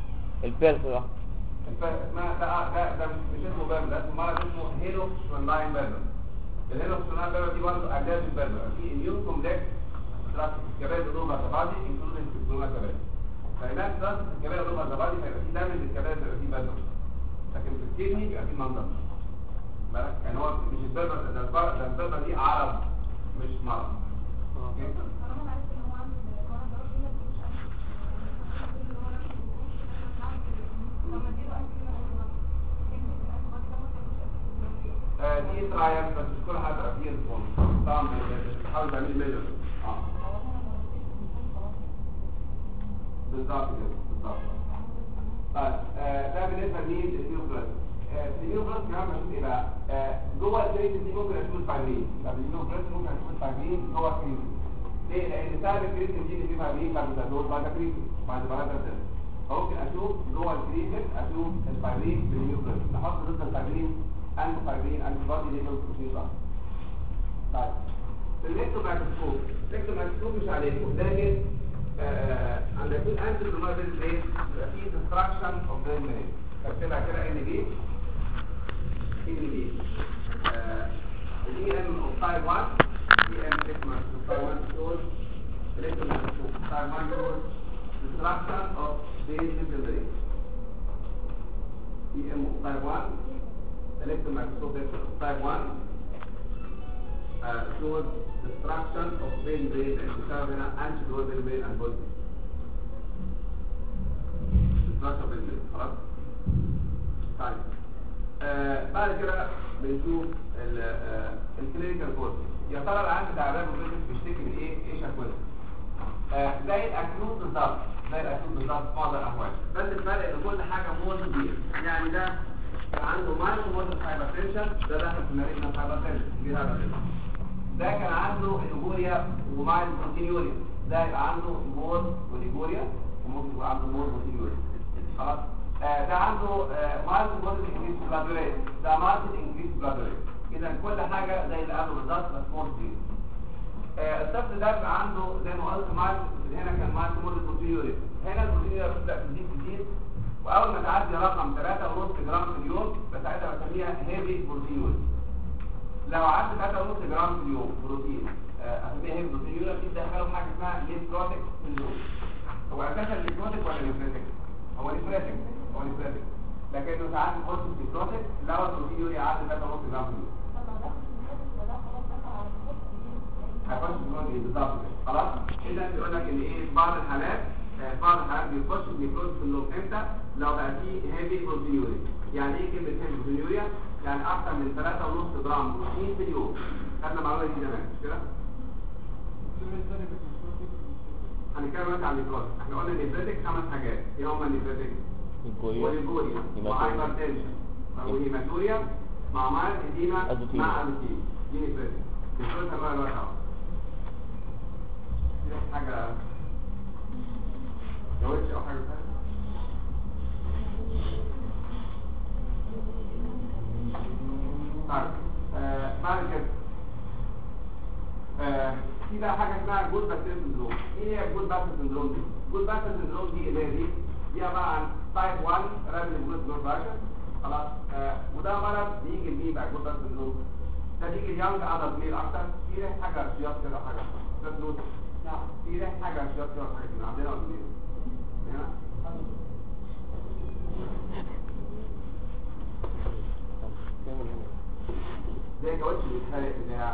اسمها ده مش اسمه بابل ده اسمه مرض اسمه هيلوكسونلاين بابل. الهيلوكسونلاين بابل دي برضه اعداد البابل في اميون كومبلكس الكبائر الأوروبا الزبادي including الكورونا كبائر. فهناك دراسة الكبائر الأوروبا الزبادي فيبقى في دم للكبائر بيبقى فيه بدر. لكن في الكدني بيبقى فيه منظر. بالك يعني هو مش البربر ده البربر دي عرض مش مرض. اوكي؟ دي ترايل بس مش كل حاجة فيها ريسبونس. طبعا بتحاول تعمل ميجر. بالظبط كده بالظبط. طيب ده بالنسبه للميوكلاس. الميوكلاس كمان بشوف ايه بقى؟ جوه الكريز دي ممكن اشوف الفايبرين. طب الميوكلاس ممكن اشوف الفايبرين جوه الكريز. ليه؟ لان سبب الكريز دي اللي فيه فايبرين كاربوزادول بعد كريز بعد بلاد السيل. فممكن اشوف جوه الكريز اشوف الفايبرين بالميوكلاس. نحط ضد الفايبرين انتي فايبرين انتي بادي ليفل بروتين صح. طيب الالكتروميكروسكوب مش عليكم لكن عند يكون انتي جلوبين بريد يبقى فيه ديستراكشن اوف ذا ميمبرين. فاكتبها كده ان بي دي ام اوف تايب 1 دي ام اسمها تايب 1 تول الكتروميكروسكوب تايب 1 تول ديستراكشن اوف ذا ميمبرين دي ام اوف تايب 1 الكتروميكروسكوب تايب 1 shows destruction of brain and بسبب هنا anti-globin brain and body. خلاص. طيب بعد كده بنشوف الكلينيكال كورس. يا ترى العيان بتاع الريبوبليتس بيشتكي من ايه؟ ايه شكوته؟ زي الاكيوت بالظبط، زي الاكيوت بالظبط في بعض الاحوال، بس الفرق ان كل حاجه مور كبير. يعني ده كان عنده مايلد مودريت هايبرتنشن، ده دخل في مالجنت هايبرتنشن، كبير هايبرتنشن. ده كان عنده انوجوريا ومايلد بروتينيوريا، ده يبقى عنده مور وليجوريا وممكن يبقى عنده مور بروتينيوريا. خلاص. ده عنده مايلد مودريت انكريس بلاد ريت، ده ماركت انكريس بلاد ريت. اذا كل حاجه زي اللي قبله بالظبط بس مور كبير. الطفل ده بقى عنده زي ما قلت مايلد، هنا كان مايلد مودريت بروتينيوريا، هنا البروتينيوريا بتبدا تزيد واول ما تعدي رقم 3.5 جرام في اليوم فساعتها بسميها هيفي بروتينيوريا. لو عدت 3.5 جرام في اليوم بروتين اسميها هيفي بروتينيوريا. دي بتدخله حاجه اسمها نيفروتيك سندروم. هو اساسا نيفروتيك ولا نيفريتيك؟ هو نيفريتيك، هو نيفريتيك، لكنه ساعات بيخش في نيفروتيك لو البروتينيوريا عدت 3.5 جرام في اليوم. هيخش في النوع دي بالظبط كده. خلاص. اذا بيقول لك ان ايه بعض الحالات بيخش في نيفروز سندروم امتى؟ لو بقى فيه هيفي بروتينيوريا. يعني ايه كلمه هيفي بروتينيوريا؟ يعني اكثر من 3.5 جرام بروتين في اليوم. خدنا المعلومه دي زمان مش كده؟ هنتكلم دلوقتي عن النيفروز. احنا قلنا النيفريتك 5 حاجات. ايه هم النيفريتك؟ وليجوريا مع هايبرتنشن وهيماتوريا مع مايلد اديما مع ازوتيميا. دي نيفريتك. النيفروز بقى الوقت اهو. حاجة جواتش او حاجة ثانية. طيب بعد كده في بقى حاجة اسمها جود باستر سندروم. ايه هي جود باستر سندروم دي؟ جود باستر سندروم دي اللي هي دي عبارة عن تايب 1 رابيد جلوكوز نورفاكشن. خلاص. وده مرض بيجي بيه بقى جود باستر سندروم. ده بيجي اليونج ادلت ميل اكتر. في حاجة سياق كده حاجة ده سندروم. في ريح حاجة شوية كده حاجة من عندنا ولا منين؟ هنا؟ زي كاوتش بيتحرق بتاع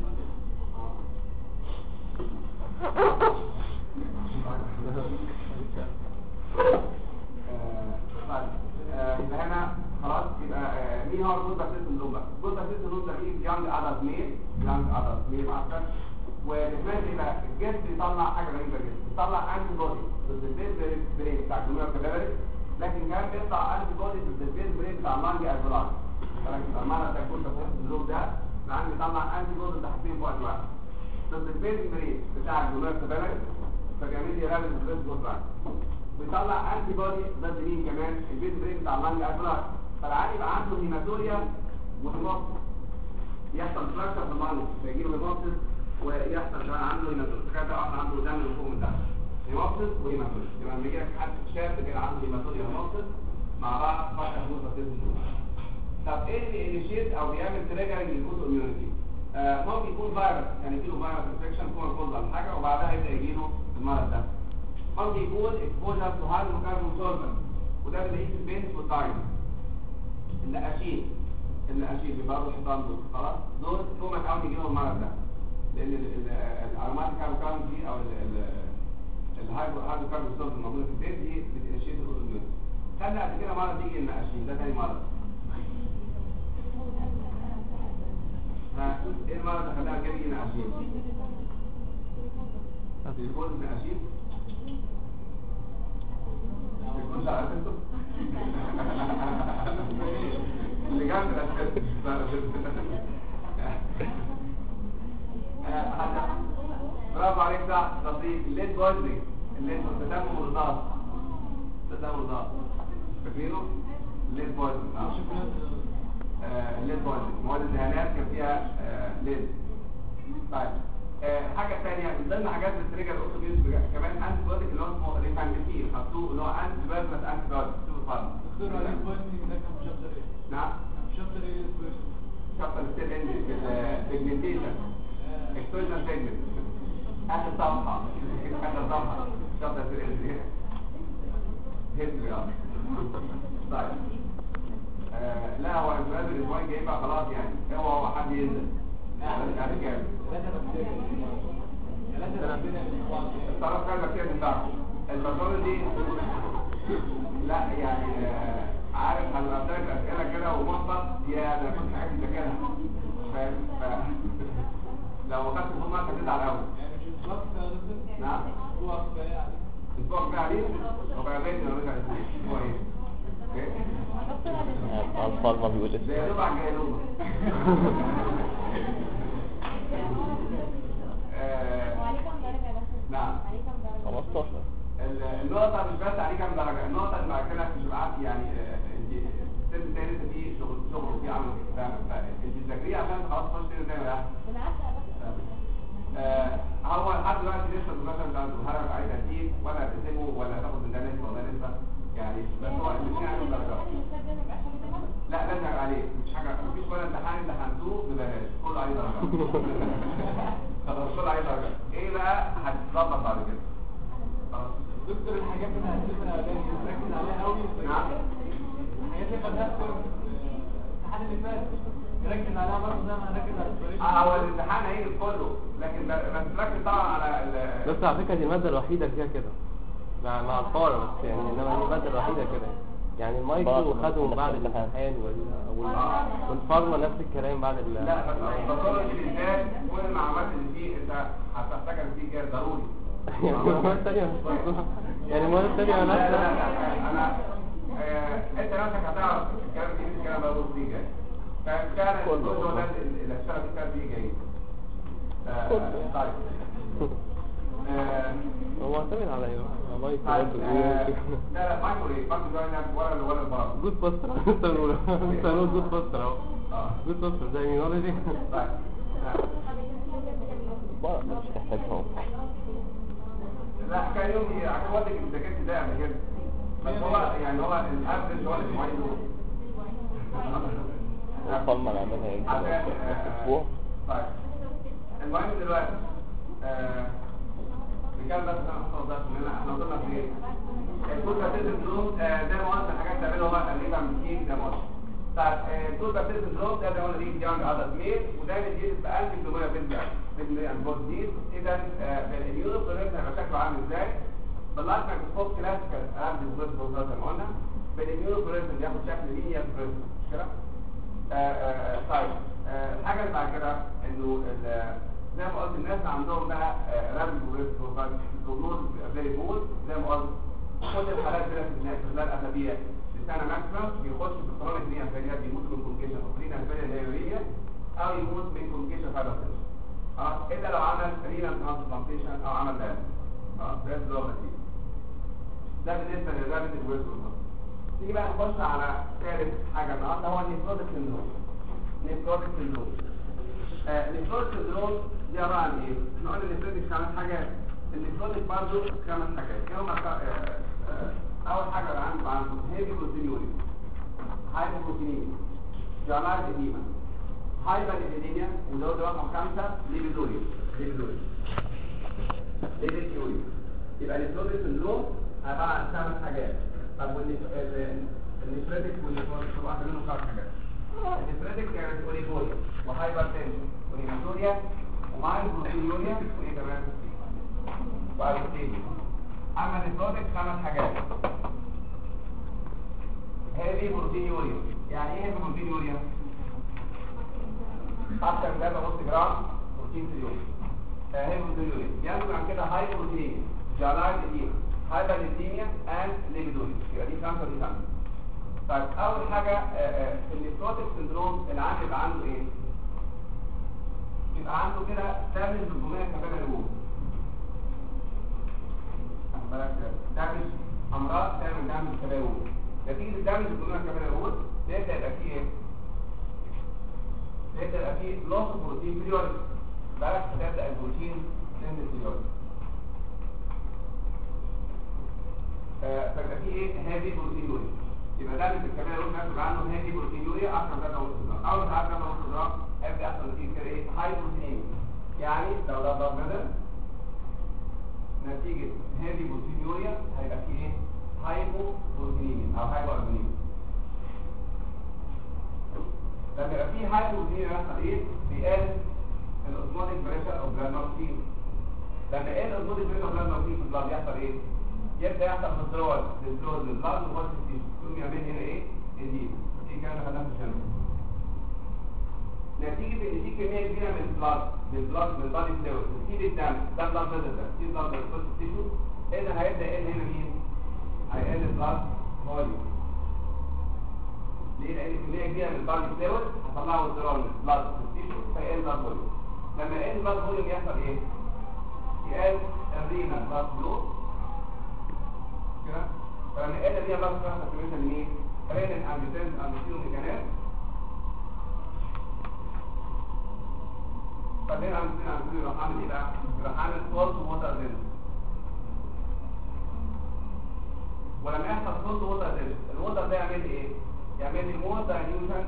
يبقى هنا خلاص. يبقى مين هو الجود باستر سندروم بقى؟ الجود باستر سندروم ده بيجي يونج ادلت ميل اكتر. وكمان يبقى الجسم بيطلع حاجه غريبه جدا، بيطلع انتي بودي ضد البيز برين بتاع الجمهوريه الكباري، لكن كمان بيطلع انتي بودي ضد البيز برين بتاع اللانج ازولان. فلكن المعنى بتاع الجلوكوز السندروم ده العين بيطلع انتي بودي ضد حاجتين في وقت واحد، ضد البيز برين بتاع الجمهوريه الكباري فجميل يرابط البيز بوتران، بيطلع انتي بودي ضد مين كمان؟ البيز برين بتاع اللانج ازولان. فالعين يبقى عنده هيماتوريا وهيموبسيس، يحصل فراكشر في اللانج فيجيله هيموبسيس ويحصل كمان عنده هيماتوريا. تخيل واحد عنده دم من فوق من تحت هيموبسيس وهيماتوريا. يبقى لما يجي لك حد شاب كده عنده هيماتوريا وهيموبسيس مع بعض فتره جلوكوز باستر. طب ايه اللي انيشيت او بيعمل تريجرنج للجلوكوز اميونيتي؟ ممكن يكون فيروس، يعني يجيله فيروس انفكشن كومن كولد ولا حاجه وبعدها يبدا يجيله المرض ده. ممكن يكون اكسبوجر تو هايدروكربون سولفنت وده بنلاقيه في البنت والتايم. النقاشين بيبقى برضه حيطان دول. خلاص. دول كومن قوي يجيلهم المرض ده لان الارماتيك هايدروكربون دي او الهايدروكربون سولفنت الموجوده في البنت دي بتنشيط الاميونيتي. خدنا قبل كده مرض يجي النقاشين، ده تاني مرض. ايه المرض اللي خلاها كده يجي نقاشين؟ تليفون نقاشين؟ تليفون ده عرفته؟ اللي جنب برافو عليك. صح لطيف. الليد بويزنج، الليد تدمر مرضات، فاكرينه؟ الليد بويزنج. الليد بويزنج مواد الدهانات كان فيها ليد. طيب حاجه ثانيه من ضمن حاجات التريجر اوتوبيوس كمان انتي بايوتيك اللي هو اسمه ريفانجيتين، حطوه اللي هو انتي بايوتيك انتي بايوتيك. دكتور علي بويزنج ده كان شابتر ايه؟ نعم شابتر ايه البويزنج؟ شابتر ستيل اند بيجمنتيشن اكسبوجر بيجمنت اخر صفحه شابتر ستيل اند هيستوري. طيب لا هو الجهاز الاسبوعي جاي بقى خلاص، يعني هو حد ينزل يعني كام الطرف كان بكتير بتاعه البطارة دي لا يعني عارف هنبقى بداية الأسئلة كده ومحبط يا ده كنت عايز ذاكرها فاهم لو خدت فوق ماركة تزعل قوي نعم اسبوع كفاية عليه وبقى بيتي لو رجع اسبوع ايه اطفال ما بيقول زي يا دوب على الجاي لوبة نعم 15 النقطة مش بس عليه كام درجة، النقطة اللي بعد كده في الجماعات يعني السن التاني انت فيه شغل وفيه عمل فاهم انت تذاكريه عشان خلاص تخش تاني زي ما هو لحد دلوقتي لسه المذاكرة بتاعته هل عليه ترتيب ولا تسيبه ولا تاخد من ده نسبة ولا نسبة يعني بس هو الاثنين عليهم درجات. لا لازم عليه مش حاجة مفيش ولا امتحان امتحنتوه ببلاش كله عليه درجات. خلاص كله عليه درجات. ايه بقى هتتظبط بعد كده؟ دكتور الحاجات اللي هنسيبها نركز عليها قوي. نعم الحاجات اللي خدناها في الامتحان اللي فات نركز عليها برضه زي ما هنركز على السؤال. هو الامتحان هيجي كله لكن بس تركز طبعا على بس على فكرة دي المادة الوحيدة فيها كده مع الفار بس يعني انما هي المادة الوحيدة كده يعني المايكرو خدوا بعد الامتحان والفارما نفس الكلام بعد لا بس الباثولوجي بالذات كل المعلومات اللي فيه انت هتحتاجها فيه كده ضروري. يعني المرة الثانية يعني المرة الثانية لا انا انت نفسك هتعرف الكلام دي الكلام ده بقول فيه جاي فكان الجزء ده اللي اشتغل فيه كان فيه جاي. طيب هو معتمد على ايه؟ مايكرو لا مايكرو ايه؟ مايكرو ده ولا البار جود باستر بنقول جود باستر اهو جود باستر زي مينولوجي. طيب بقى مش تحتاجهم. لا كان يوم عشان وقتك ذاكرت ده قبل كده بس هو يعني هو الافرج هو اللي معين اطفال ما نعملها ايه اسبوع. طيب المهم دلوقتي بكام بس انا هحط ده احنا وصلنا في ايه؟ الكود باتيزم دروب زي ما قلت الحاجات تعملها هو تقريبا 200 زي ما قلت. طيب الكود باتيزم دروب ده زي ما قلنا دي يانج ادلت ميل وده بيجي ب 1800 انبورد دي. اذا الاميونو بريزن هيبقى شكله عامل ازاي؟ باللايت مايكروسكوب كلاسيكال ارض بالظبط زي ما قلنا بالاميونو بريزن بياخد شكل لينير بريزن مش كده؟ طيب الحاجه اللي بعد كده انه زي ما قلت الناس عندهم بقى رابد بروجنوز فيري بول زي ما قلت كل الحالات كده في خلال اسابيع لسنه ماكسيمم بيخش في الكورونا دي انفيريات بيموت من كونكيشن اوبرين انفيريا الهيوريه او يموت من كونكيشن فايبرتنشن الا لو عمل رينال ترانسبلانتيشن او عمل ده ده بالنسبه للرابد بروجنوز. نيجي بقى نخش على ثالث حاجه النهارده هو النيفروتيك سيندروم. نيفروتيك سيندروم النيفروتيك سيندروم دي عباره عن ايه؟ احنا قلنا النيفروتيك 5 حاجات النيفروتيك برضه 5 حاجات هم اول حاجه اللي عندكم هيفي بروتينوري هايبوبروتينيميا جالايد اديما هايبر اديميا وده رقم 5 ليبيدوريا يبقى النيفروتيك سيندروم عباره عن 5 حاجات. طب والنيفروتيك والنيفروتيك واحد منهم 5 حاجات. النيفروتيك كانت اوليجوريا وهايبرتنشن ونيماتوريا ومايلوبروتينيوريا وايه كمان؟ واريثميا. اما النيفروتيك 5 حاجات. هيفي بروتينيوريا يعني ايه هيفي بروتينيوريا؟ اكثر من 3.5 جرام بروتين في اليوم. هيفي بروتينيوريا ينتج عن كده هاي بروتين جالايد اديما هايبرليبيميا اند ليبيدوريا يبقى دي 5 ودي 5. طيب اول حاجه النيفروتيك سيندروم العام يبقى عنده ايه؟ يبقى عنده كده دامج بالجمله كمان الاول. دامج امراض تعمل دامج كمان الاول. نتيجه الدامج بالجمله كمان الاول يبدا يبقى فيه ايه؟ يبدا يبقى فيه لوس بروتين بيريودك. بقى هتبدا البروتين ينزل بيريودك. فيبقى فيه ايه؟ هذه بروتينوريا. يبقى ده اللي الكلام اللي بنقول عنه هذه بروتينوريا اكثر من 3.5 جرام. اول ما تعدي 3.5 جرام هيبدا يحصل نتيجه كده ايه؟ هاي بروتينيميا. يعني لو ده ضرب مثلا نتيجه هذه بروتينوريا هيبقى فيه ايه؟ هايبو بروتينيميا او هايبو البومينيا. لما يبقى فيه هايبو بروتينيميا يحصل ايه؟ بيقل الاوزموتيك بريشر اوف بلاد ماركتين. لما يقل الاوزموتيك بريشر اوف بلاد ماركتين في البلاد يحصل ايه؟ يبدا يحصل withdrawal للبلاد وخش كميه كبيره من البلاد من البادي فلويد تسيب الدم ده بلاد فيزل ده تسيب بلاد فيزل تيشو اذا هيبدا يقل هنا مين؟ هيقل البلاد فوليوم. ليه؟ لان كميه كبيره من البادي فلويد هطلعه ويزرار من البلاد تيشو فيقل البلاد فوليوم. لما يقل البلاد فوليوم يحصل ايه؟ يقل الرينا بلاد فلو كده. فلما يقل الرينا بلاد فلو يحصل كميه لمين؟ رينين انجيوتنس انجيوتينو ميكانيزم. بعدين عندنا راح اعمل ايه بقى؟ راح اعمل سولت ووتر دينس. ولما يحصل سولت ووتر دينس الووتر ده يعمل لي ايه؟ يعمل لي مور دايليوشن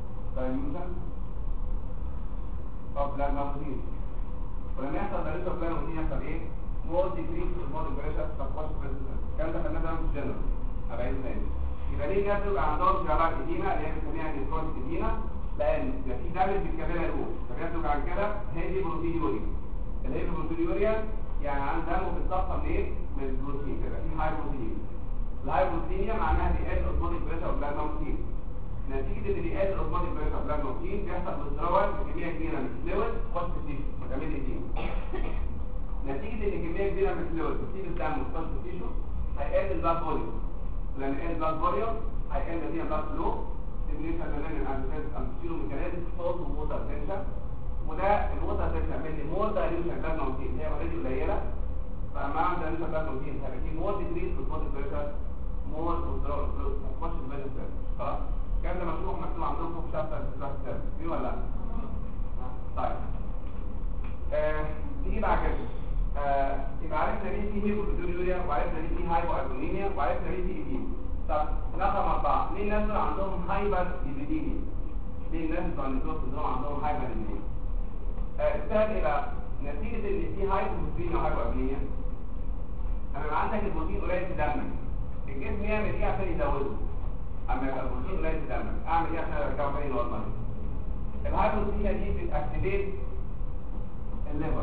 اوف بلازماتين. ولما يحصل دايليوشن اوف بلازماتين يحصل ايه؟ مور ديكريس في الموديل بريشر سبورت بريشر. الكلام ده خدناه في الجنرال 40 ثانيه. يبقى ليه الناس بيبقى عندهم شعارات قديمه اللي هي بنسميها نيوترونز قديمه؟ لان في دامج في الكباري الاولى فبينتج عن كده هيدي بروتينيوريا. الهيدي بروتينيوريا يعني عن دمه بيتصفى منين؟ من البروتين كده في هاي بروتين. الهاي بروتينيا معناها بيقل اوزموتيك بريشر بلازماتين. نتيجه ان بيقل اوزموتيك بريشر بلازماتين بيحصل withdrawal بكميه كبيره من الفلويد وسط التيشو وتعمل ايديم. نتيجه ان كميه كبيره من الفلويد بتسيب الدم وسط التيشو هيقل البلاد فوليوم. لما يقل البلاد فوليوم هيقل فيها البلاد فلو سيميليشن للرينين انجيوتنس انجيوتينو ميكانيزم صوت ووتر تنشن. وده الووتر تنشن يعمل لي مور دايليوشن بلازماتين هي اوريدي قليله. فلما اعمل دايليوشن بلازماتين هيبقى في مور ديكريس في الموديل بريشر مور وذرول فلويد ما تخش البلازما خلاص. الكلام ده مشروح مكتوب عندكم في شابتر ستراكشر في ولا لا؟ طيب تيجي بعد كده يبقى عرفنا ليه في هيبوبروتينيوريا وعرفنا ليه في هايبو البومينيا وعرفنا ليه في ايديم. طب رقم 4 ليه الناس اللي عندهم هايبر ليبيديميا؟ ليه الناس اللي عندهم هايبر ليبيديميا؟ السبب ايه بقى؟ نتيجه ان في هايبوبروتينيا وهايبو البومينيا اما عندك البروتين قليل في دمك الجسم يعمل ايه عشان يزوده؟ اما يبقى البروتين قليل في دمك اعمل ايه عشان ارجعه تاني نورمال؟ الهايبوبروتينيا دي بتاكتيفيت الليفر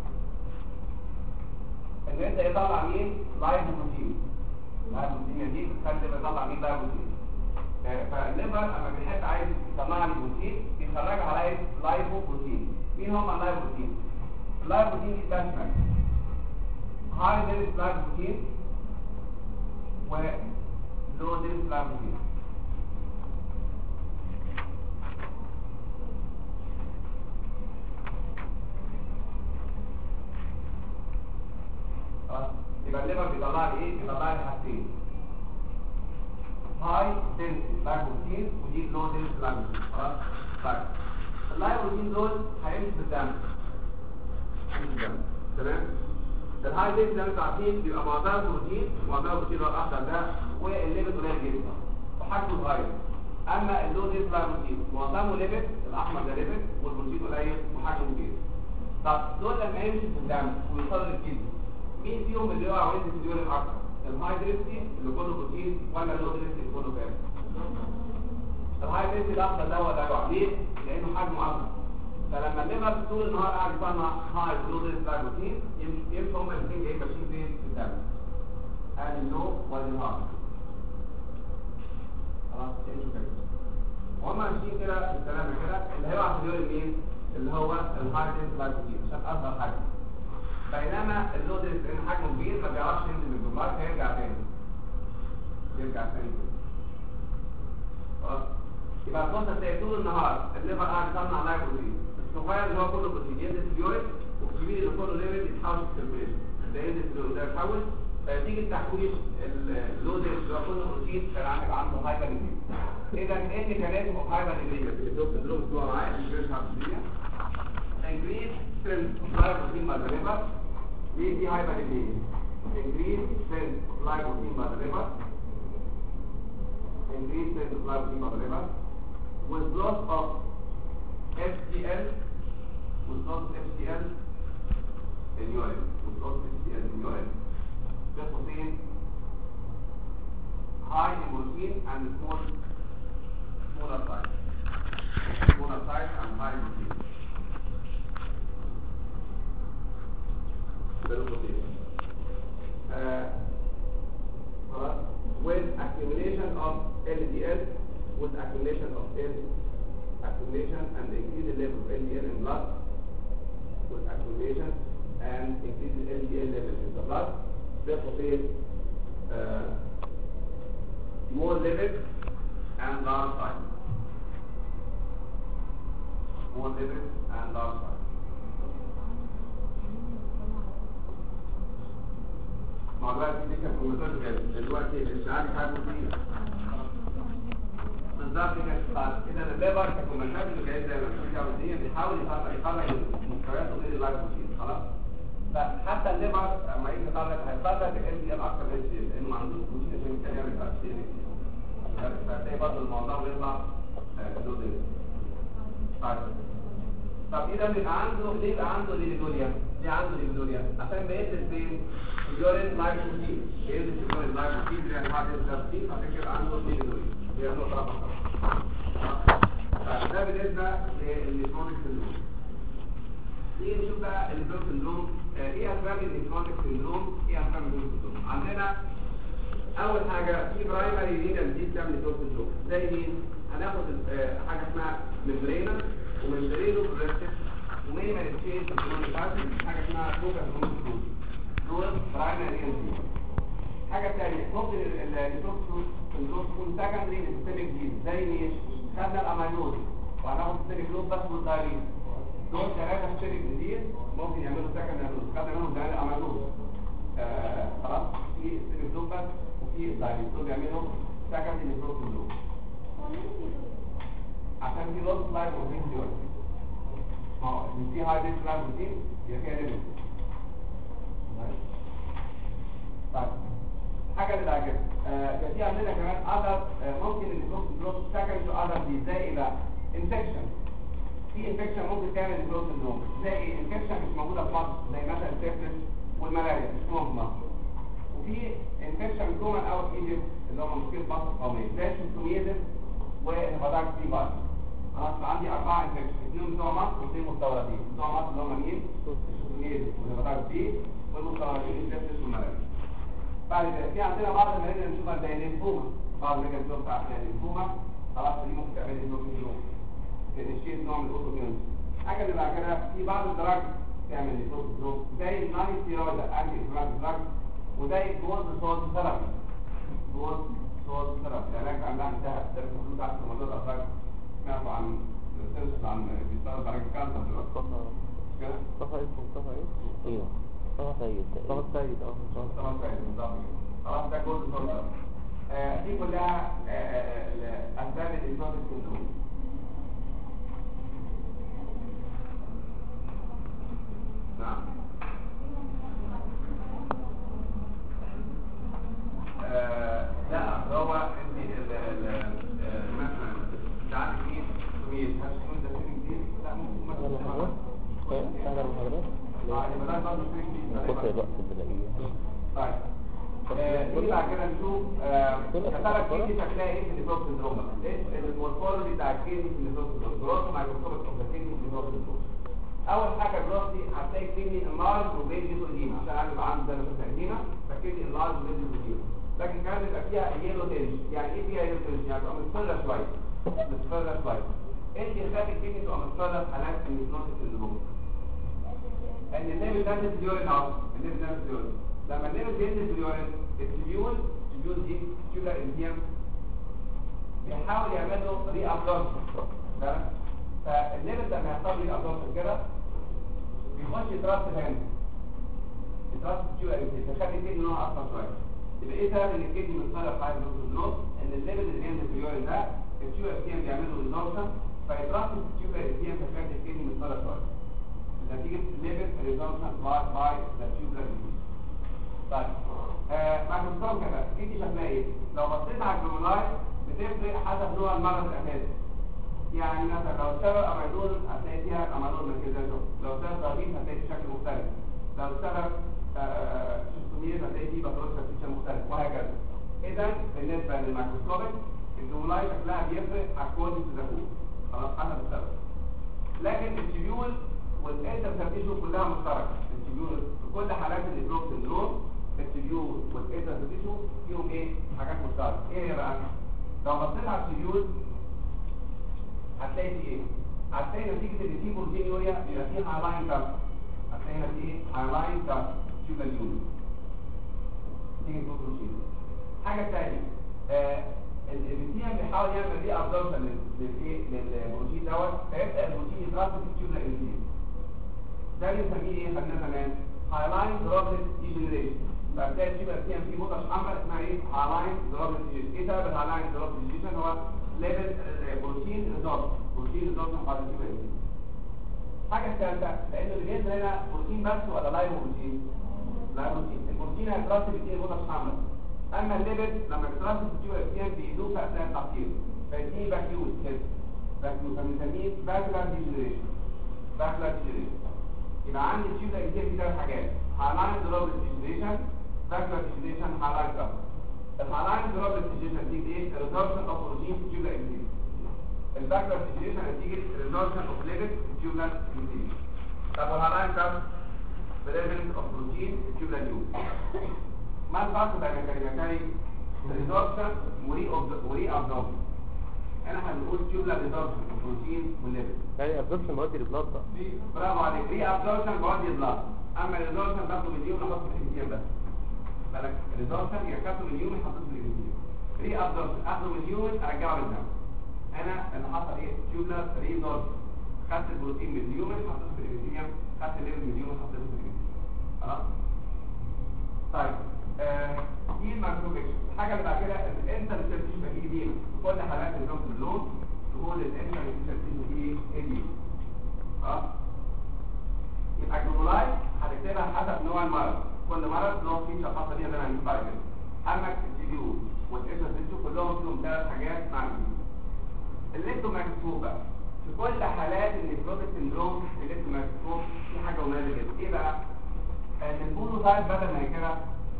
ان انت يطلع مين؟ لايبوبروتين. اللايبوبروتين دي بتخلي يطلع مين؟ لايبوبروتين. فالليفر اما بيحب عايز يطلع لي بروتين بيخرجها على لايبوبروتين. مين هم اللايبوبروتين؟ اللايبوبروتين دي تشمل هاي دينس لايبوبروتين ولو دينس لايبوبروتين. يبقى الليفر بيطلع لي ايه؟ بيطلع لي حاجتين هاي دنس لايبوبروتين ودي لو دنس لايبوبروتين. خلاص؟ طيب اللايبوبروتين دول هيمشي في الدم تمام؟ الهاي دنس زي ما انتم عارفين بيبقى معظمه بروتين اللي هو الاخضر ده والليبيد قليل جدا وحجمه صغير. اما اللو دنس لايبوبروتين معظمه ليبيد الاحمر ده ليبيد والبروتين قليل وحجمه كبير. طب دول لما يمشي في الدم ويوصل للكدني مين فيهم اللي يقع وينزل في اليورين اكتر؟ الهاي دريفتي اللي كله بروتين ولا اللو دريفتي اللي كله فات؟ الهاي دريفتي الاخضر ده هو اللي هيقع ليه؟ لانه حجمه اكبر. فلما الليفر طول النهار قاعد يصنع هاي ولو دريفتي بروتين يمشوا هما الاثنين جايين ماشيين فين؟ في الدم. ادي اللو وادي الهاي. خلاص يمشوا كده. وهم ماشيين كده بالسلامه كده اللي هيقع في اليورين مين؟ اللي هو الهاي دريفتي بروتين عشان اصغر حجم. بينما اللودر لان حجمه كبير ما بيعرفش ينزل من الجمار فيرجع تاني كده خلاص. يبقى الخطه تلاقي طول النهار الليفر قاعد يصنع لايبوبروتين الصغير اللي هو كله بروتين ينزل في اليورين والكبير اللي كله ليفل يتحول في السيركيوليشن ده ينزل في اليورين ده يتحول فيتيجي التحويل اللودر اللي هو كله بروتين كان عنده هايبر ليبيديميا. اذا ايه ميكانيزم اوف هايبر ليبيديميا اللي الدكتور بتوع معايا الجيرش هابسيليا increase strength of lipoprotein by the liver. ليه دي hyperlipidemia؟ increase strength of lipoprotein by the liver. Increase strength of lipoprotein by the liver. With loss of FCL. With loss of FCL in urine. With loss of FCL in urine. Just protein high in protein and smaller size. Smaller size and high in protein. With accumulation of LDL, with accumulation of accumulation and increase the level of LDL in blood, with accumulation and increase the LDL level in the blood, therefore more lipids and large size. More lipids and large size. مع دلوقتي دي كانت كروماتوز دلوقتي الاشعاعي حاجه فيه بالظبط كده الليبر كروماتوز اللي جاي زي ما الشركه الدنيا بيحاول يخرج مستوياته غير اللايكوبروتين خلاص. فحتى الليبر لما يجي هيخرج ال دي ال اكتر من ال لانه ما عندوش بروتين عشان كده يعمل تاثير فتلاقي برضه الموضوع بيطلع دود. طب اذا بيبقى عنده ليه بقى عنده ليبيدوريا؟ ليه عنده ليبيدوريا؟ عشان بيقتل فين؟ اليورين لايكوبروتين، بيقتل اليورين لايكوبروتين اللي هي حاجه الترتيب عشان كده عنده ليبيدوريا. هي نقطه رقم. ده بالنسبه للنيفروتيك سندروم. نيجي نشوف بقى البلوك سندروم. ايه اسباب النيفروتيك سندروم؟ ايه اسباب البلوك سندروم؟ عندنا اول حاجه في برايمري رينال ديزيز بتعمل نيفروتيك سندروم. زي مين؟ هناخد حاجه اسمها ممبرينا وممبرينو بروجكتيف ومينيمال تشينج في الهرمون حاجه اسمها فوكس هرمون دول برايمري رينال ديزيز. حاجه ثانيه ممكن النيفروتيك سندروم تكون سكندري للسيستميك ديزيز زي مين؟ خدنا الاميلوز وهناخد سيستميك لوب بس والدايريز. دول ثلاثه سيستميك ديزيز ممكن يعملوا سكندري اميلوز. خدنا منهم زي الاميلوز خلاص في سيستميك لوب بس وفي الدايريز دول بيعملوا سكندري نيفروتيك سندروم. عشان في لوس لايف بروتين دلوقتي ما هو في هاي ديس لايف بروتين يبقى فيها ليميت. طيب حاجه اللي عجبتني في عندنا كمان اذر ممكن البلوك سكند تو اذر دي زي ايه بقى؟ انفكشن. في انفكشن ممكن تعمل البلوك سندروم زي انفكشن مش موجوده في مصر زي مثلا السيفلس والملاريا مش موجوده في مصر. وفي انفكشن كومن اوت ايجيبت اللي هو مشكله مصر القوميه زي الشيستوميزم وهيباتايتس بي فيروس. انا عندي 4 انفكشن، 2 بتوع مصر و2 مستوردين. بتوع مصر اللي هم مين؟ الشيستوميزم والهيباتايتس بي والمستوردين السيفلس والملاريا. بعد كده في عندنا بعض المريض اللي بنشوفها زي الليمفوما. بعض المريض اللي بتاعت الليمفوما خلاص دي ممكن تعمل لي بلوك سندروم. الشيء نوع من الاوتوميون. حاجه اللي بعد كده في بعض الدراج تعمل لي بلوك سندروم زي الناني ستيرويد انتي انفلاماتوري دراج وزي الجولد سولت ثيرابي. جولد سولت ثيرابي العلاج عندها انتهى ده المفروض تحت موضوع الافراج. سمعتوا عن سيرش عن بيشتغل على الكانسر دلوقتي كده؟ مصطفى اسمه مصطفى ايه؟ ايوه مصطفى سيد مصطفى سيد طبعا فاهم بالظبط خلاص ده جولد سولت. دي كلها اسباب الانفلاماتوري سندروم. نعم لا هو انت مثلا بتاعت مين تميز هل تكون ده فيلم جديد؟ لا ممكن مثلا هذا المحاضرات يبقى ده برضه فيلم جديد. كتر الوقت بنلاقيه. طيب نيجي بعد كده نشوف كتابة كيدي شكلها ايه في النيفروتيك سندروم. ايه المورفولوجي بتاع الكيدي في النيفروتيك سندروم؟ جروث مايكروسكوبيك اوف ذا كيدي في النيفروتيك سندروم. اول حاجه جروثي هتلاقي كيدني انلارج وبيجي اوديما عشان انا بيبقى عندي زي ما قلت اديما فكيدني انلارج وبيجي اوديما. لكن كمان بيبقى فيها يلو تنج. يعني ايه فيها يلو تنج؟ يعني تبقى مصفرة شويه. مصفرة شويه. ايه اللي يخلي الكيدني تبقى مصفرة في حالات النيفروتيك سندروم؟ ان الليفل ده في اليورين اهو. الليفل ده في اليورين. لما الليفل بينزل في اليورين التبيول دي تيوبر انزيم بيحاول يعمل له ري ابزوربشن. فالليفل ده لما يحصل ري ابزوربشن كده بيخش يترص هنا. يترص تيوبر انزيم تخلي الكدني نوعها اصفر شويه. يبقى ايه سبب ان الكدني متصرف في حاله النص؟ ان الليفل اللي بينزل في اليورين ده التيوبر انزيم بيعمل له ريزوربشن فيترص التيوبر انزيم تخلي الكدني متصرف شويه. نتيجه ليفل ريزوربشن باي ذا تيوبر انزيم. طيب مايكروسكوب كده الكدني شكلها ايه؟ لو بصيت على الجلوميرولاي بتفرق حسب نوع المرض الاساسي. يعني مثلا لو اشتغل اميلول هتلاقي فيها الاميلول مركزاته، لو اشتغل ضغيط هتلاقي شكل مختلف، لو اشتغل شيستوميز هتلاقي فيه باثولوجيكال فيتشر مختلف وهكذا. اذا بالنسبه للميكروسكوبيك الجلوميرولاي شكلها بيفرق اكوردنج تو ذا كود خلاص حسب السبب. لكن التبيول والانترسيرتيشن كلها مشتركه. التبيول في كل حالات النيفروتيك سندروم التبيول والانترسيرتيشن فيهم ايه؟ حاجات مشتركه. ايه هي بقى؟ لو بصيت على التبيول هتلاقي في ايه؟ هتلاقي نتيجه ان في بروتينيوريا يبقى في هايلاين كارت. هتلاقي هنا في ايه؟ هايلاين كارت تيوبلر يونت. تيجي تقول بروتين. حاجه ثانيه الانسان بيحاول يعمل ري ابزوربشن للبروتين دوت، فيبدا البروتين يترسب في التيوبلر انسين. ده بنسميه ايه؟ خدناه زمان هايلاين دروبلت ديجنريشن. فبتلاقي التيوبلر انسين فيه بوتش حمراء اسمها ايه؟ هايلاين دروبلت ديجنريشن. ايه سبب الهايلاين دروبلت ديجنريشن؟ هو ليفل بروتين ريزورب، بروتين ريزورب على التيوبلر انسين. حاجه ثالثه لان اللي بينزل هنا بروتين بس ولا لايف بروتين؟ لايف بروتين. البروتين هيترسب في بوتش حمراء. اما الليبيد لما بيترسب في التيوبلر انسين بيدوب في اثناء التحضير فيديه باكيوز كده، باكيوز فبنسميه باكولار ديجنريشن. باكولار ديجنريشن. يبقى عندي التيوبلر انسين في ثلاث حاجات: هايلاين دروبلت ديجنريشن، باكولار ديجنريشن، هايلاين كارت. الهايلاين دروبلت ديجنريشن نتيجه ايه؟ ريزوربشن اوف بروتين في التيوبلر انسين. الباكولار ديجنريشن نتيجه ريزوربشن اوف ليبيد في التيوبلر انسين. طب الهايلاين كارت بريزنس اوف بروتين في التيوبلر يونت. ما الفرق بين الكلمتين ريزوربشن وري ابزوربشن؟ انا هنقول تيوبلر ريزوربشن البروتين والليبيد. يعني ابزوربشن بودي البلاد بقى. برافو عليك. ري ابزوربشن بودي البلاد. اما الريزوربشن باخده من اليوم احطه في الانسيم بس. بالك الريزوربشن ياخده من اليوم يحطه في الانسيم. ري ابزوربشن اخده من اليوم ارجعه للدم. انا اللي حصل ايه؟ تيوبلر ريزوربشن. خدت البروتين من اليوم حطيته في الانسيم، خدت الليبيد من اليوم حطيته في الانسيم. خلاص؟ طيب دي الماكروفيكشن. الحاجه اللي بعد كده الانترسيبشن بتيجي دي في كل حالات النوم اللون تقول الانترسيبشن دي ايه دي؟ يبقى الجلولاي هتكتبها حسب نوع المرض. كل مرض له فيتشر خاصه بيها زي ما هنشوف بعد كده. اما الجي بي يو والانترسيبشن كلهم فيهم ثلاث حاجات معلومه. الليبتوماكروسكوب بقى في كل حالات النيفروتيك سندروم الليبتوماكروسكوب في حاجه مميزه جدا. ايه بقى؟ ان البولوسايت بدل ما كده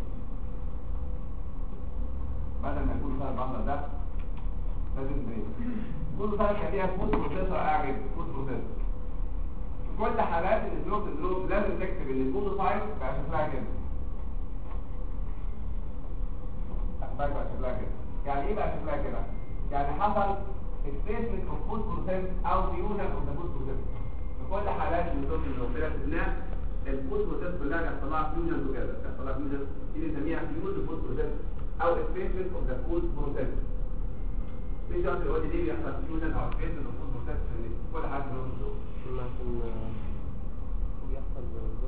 يكون صار البندر ده لازم بريد. البولوسايت فيها فود بروسيسور اعجب فود بروسيسور. في كل حالات النيفروتيك سندروم لازم تكتب ان البولوسايت بقى شكلها كده. بقى شكلها كده. يعني ايه بقى شكلها كده؟ يعني حصل اكسبريسمنت اوف فود بروسيس او فيوجن اوف ذا فود بروسيس. في كل حالات النيفروتيك سندروم كده الناس الفود بروسيس كلها بيحصل لها فيوجن وكده، بيحصل لها فيوجن دي بنسميها فيوز فود بروسيس او اكسبريسمنت اوف ذا فود بروسيس. في شرط يقول لي ليه بيحصل فيوجن او اكسبريسمنت اوف فود بروسيس في كل حالات النيفروتيك سندروم؟ عشان بيحصل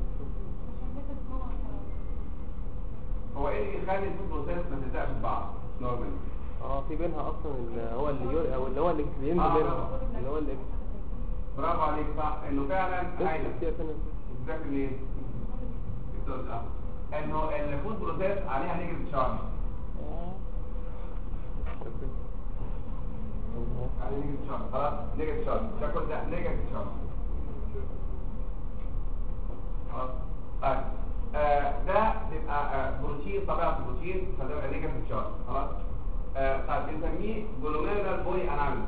هو ايه اللي يخلي الفود بروسيس ما تلزقش في بعض نورمالي؟ في بينها اصلا هو اللي او اللي هو اللي بينزل اللي هو اللي برافو عليك صح انه فعلا عايز تذاكر منين؟ انه الفود بروسيس عليها نيجاتيف شارج. عليه نيجاتيف شارج. خلاص نيجاتيف شارج ده كل ده نيجاتيف شارج. خلاص طيب ده بيبقى بروتين طبيعه البروتين فده نيجاتيف شارج. خلاص طيب بنسميه جلوميرولار بولي اناميز.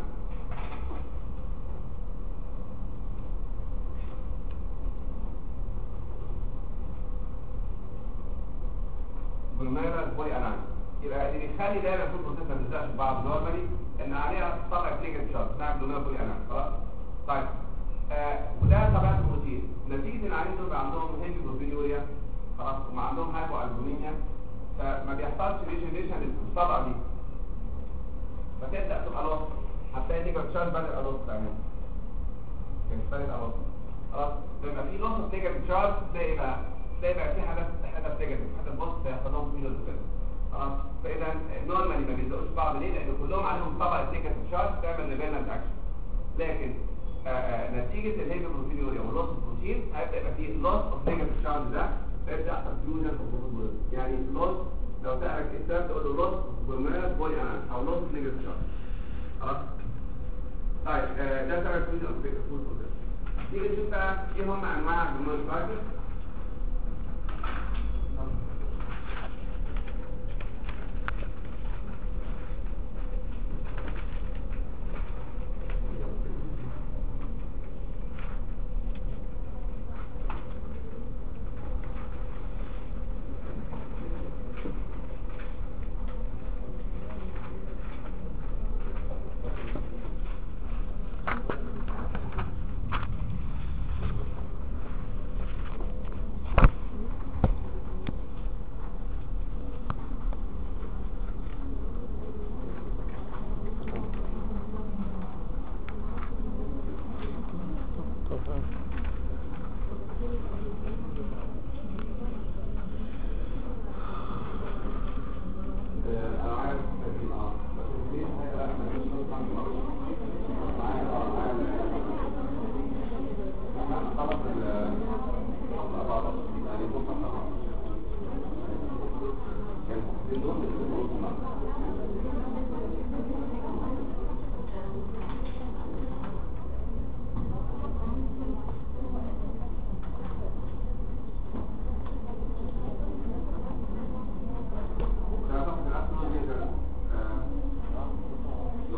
جلوميرولار بولي اناميز. يبقى اللي بيخلي دايما الفود بروسيس ما تلزقش في بعض نورمالي ان عليها طبقه نيجاتيف شارج اسمها جلوميرولار بولي اناميز. خلاص طيب وده طبيعه البروتين. نتيجه ان العيانين دول عندهم هيفي بروتينيوريا خلاص وما عندهم هايبو البومينيا فما بيحصلش ريجنريشن للطبقه دي فتبدا تبقى لوس. هتلاقي نيجاتيف شارج بدل الوس كمان كانت الوس. خلاص لما في لوس نيجاتيف شارج تلاقي بقى في حدث نيجاتيف حدث بوست هيحصل لهم فيلوز كده. خلاص فاذا نورمالي ما بيلزقوش بعض. ليه؟ لان كلهم عليهم طبقه نيجاتيف شارج تعمل ريبيلنت اكشن. لكن نتيجه الهيفي بروتينيوريا واللوس بروتين هيبدا يبقى فيه لوس اوف نيجاتيف شارج ده فيبدا يحصل فيوجن اوف يعني لوس. لو سألك الكتاب تقول له لوس جلوميرولار بولي اناميز او لوس نيجاتيف شارج. خلاص طيب ده سبب فيوجن اوف فود بروسيس. نيجي نشوف بقى ايه هم انواع الجلوميرولار فايبرز.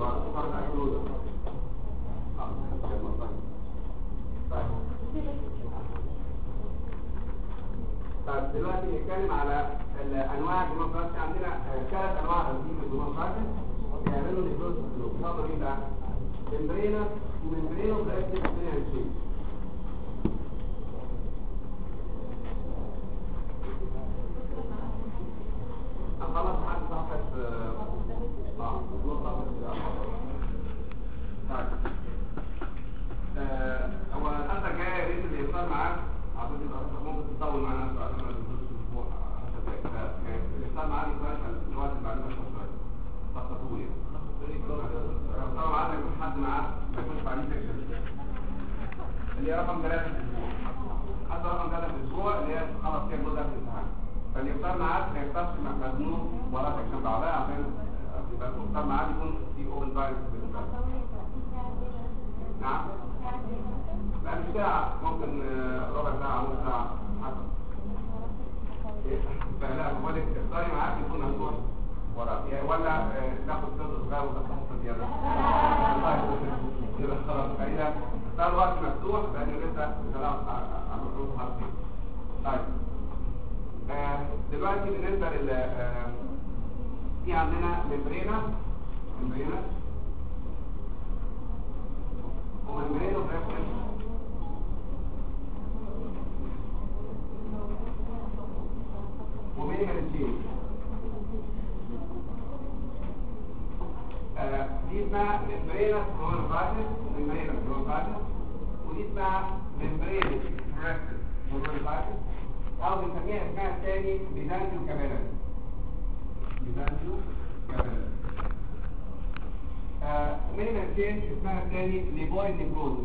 طيب دلوقتي نتكلم على الانواع الديموكراسي. عندنا 3 انواع رئيسيه في الديموكراسي بيعملوا نيكروز سلوك. طبعا ايه بقى؟ ممبرينا وممبرينو بلاستيك سينشين. خلاص حد صفحه هو الحلقه الجايه يا ريت اللي يختار معاه عشان تبقى ممكن تطول معانا شويه عشان ما ننزلش الاسبوع يختار معاه الوقت اللي بعدين شويه خططوا لي طبعا عايز يكون حد معاه ما يكونش عليه سكشن اللي هي رقم 3 في الاسبوع. حتى رقم 3 في الاسبوع اللي هي خلاص كده جزء في الامتحان، فاللي يختار معاه ما يختارش مجنون ولا سكشن بعدها عشان يبقى المختار معاه يكون في اوبن تايم في الامتحان. نعم لا مش ساعة، ممكن ربع ساعة نص ساعة حسب. فلا بقول لك اختاري معاك يكون مفتوح ورا ولا ناخد جزء صغير وتفتح زيادة. كده خلاص خلينا اختار وقت مفتوح لأن لسه خلاص على الحروف حرفين. طيب دلوقتي بالنسبة في عندنا ممبرينا وممبرينو بريفرنس ومينيمال تشين. دي اسمها ممبرينا برونكايتس ودي اسمها ممبرينو برونكايتس او بنسميها اسمها الثاني بيزانتيو كابيلاري. مينيمال تشين اسمها الثاني ليبويد نيكروز.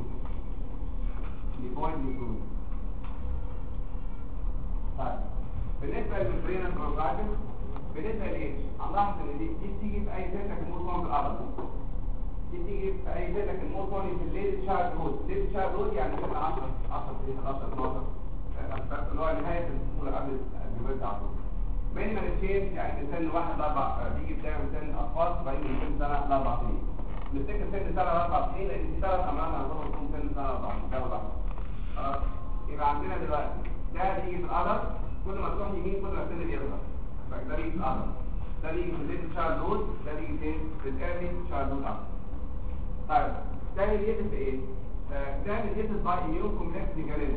طيب بالنسبه للممبرينا برونكايتس بالنسبه لايه؟ هنلاحظ ان دي بتيجي في اي سنه في المورفون بالعرض. دي بتيجي في اي سنه في المورفون في الليل شارد رود يعني سنه 10 11 12 اللي هو نهايه الطفوله قبل الجواز على طول. مينيمال تشين يعني من سن 1 ل 4 بيجي بدايه من سن الاطفال وبعدين من سن سنه ل 4 سنين. نفتكر سن سنه ل 4 سنين لان دي 3 امراض هنظهر تكون سن سنه ل 4 خلاص. يبقى عندنا دلوقتي ده بيجي في القدر، كل ما تروح يمين كل ما السن بيصغر. ده بيجي في القدر، ده بيجي في الليل شارد رود، ده بيجي فين؟ في الايرلي شارد رود. طيب ده بيجي في ايه؟ ده بيجي باي اميون كومبلكس ميكانيزم.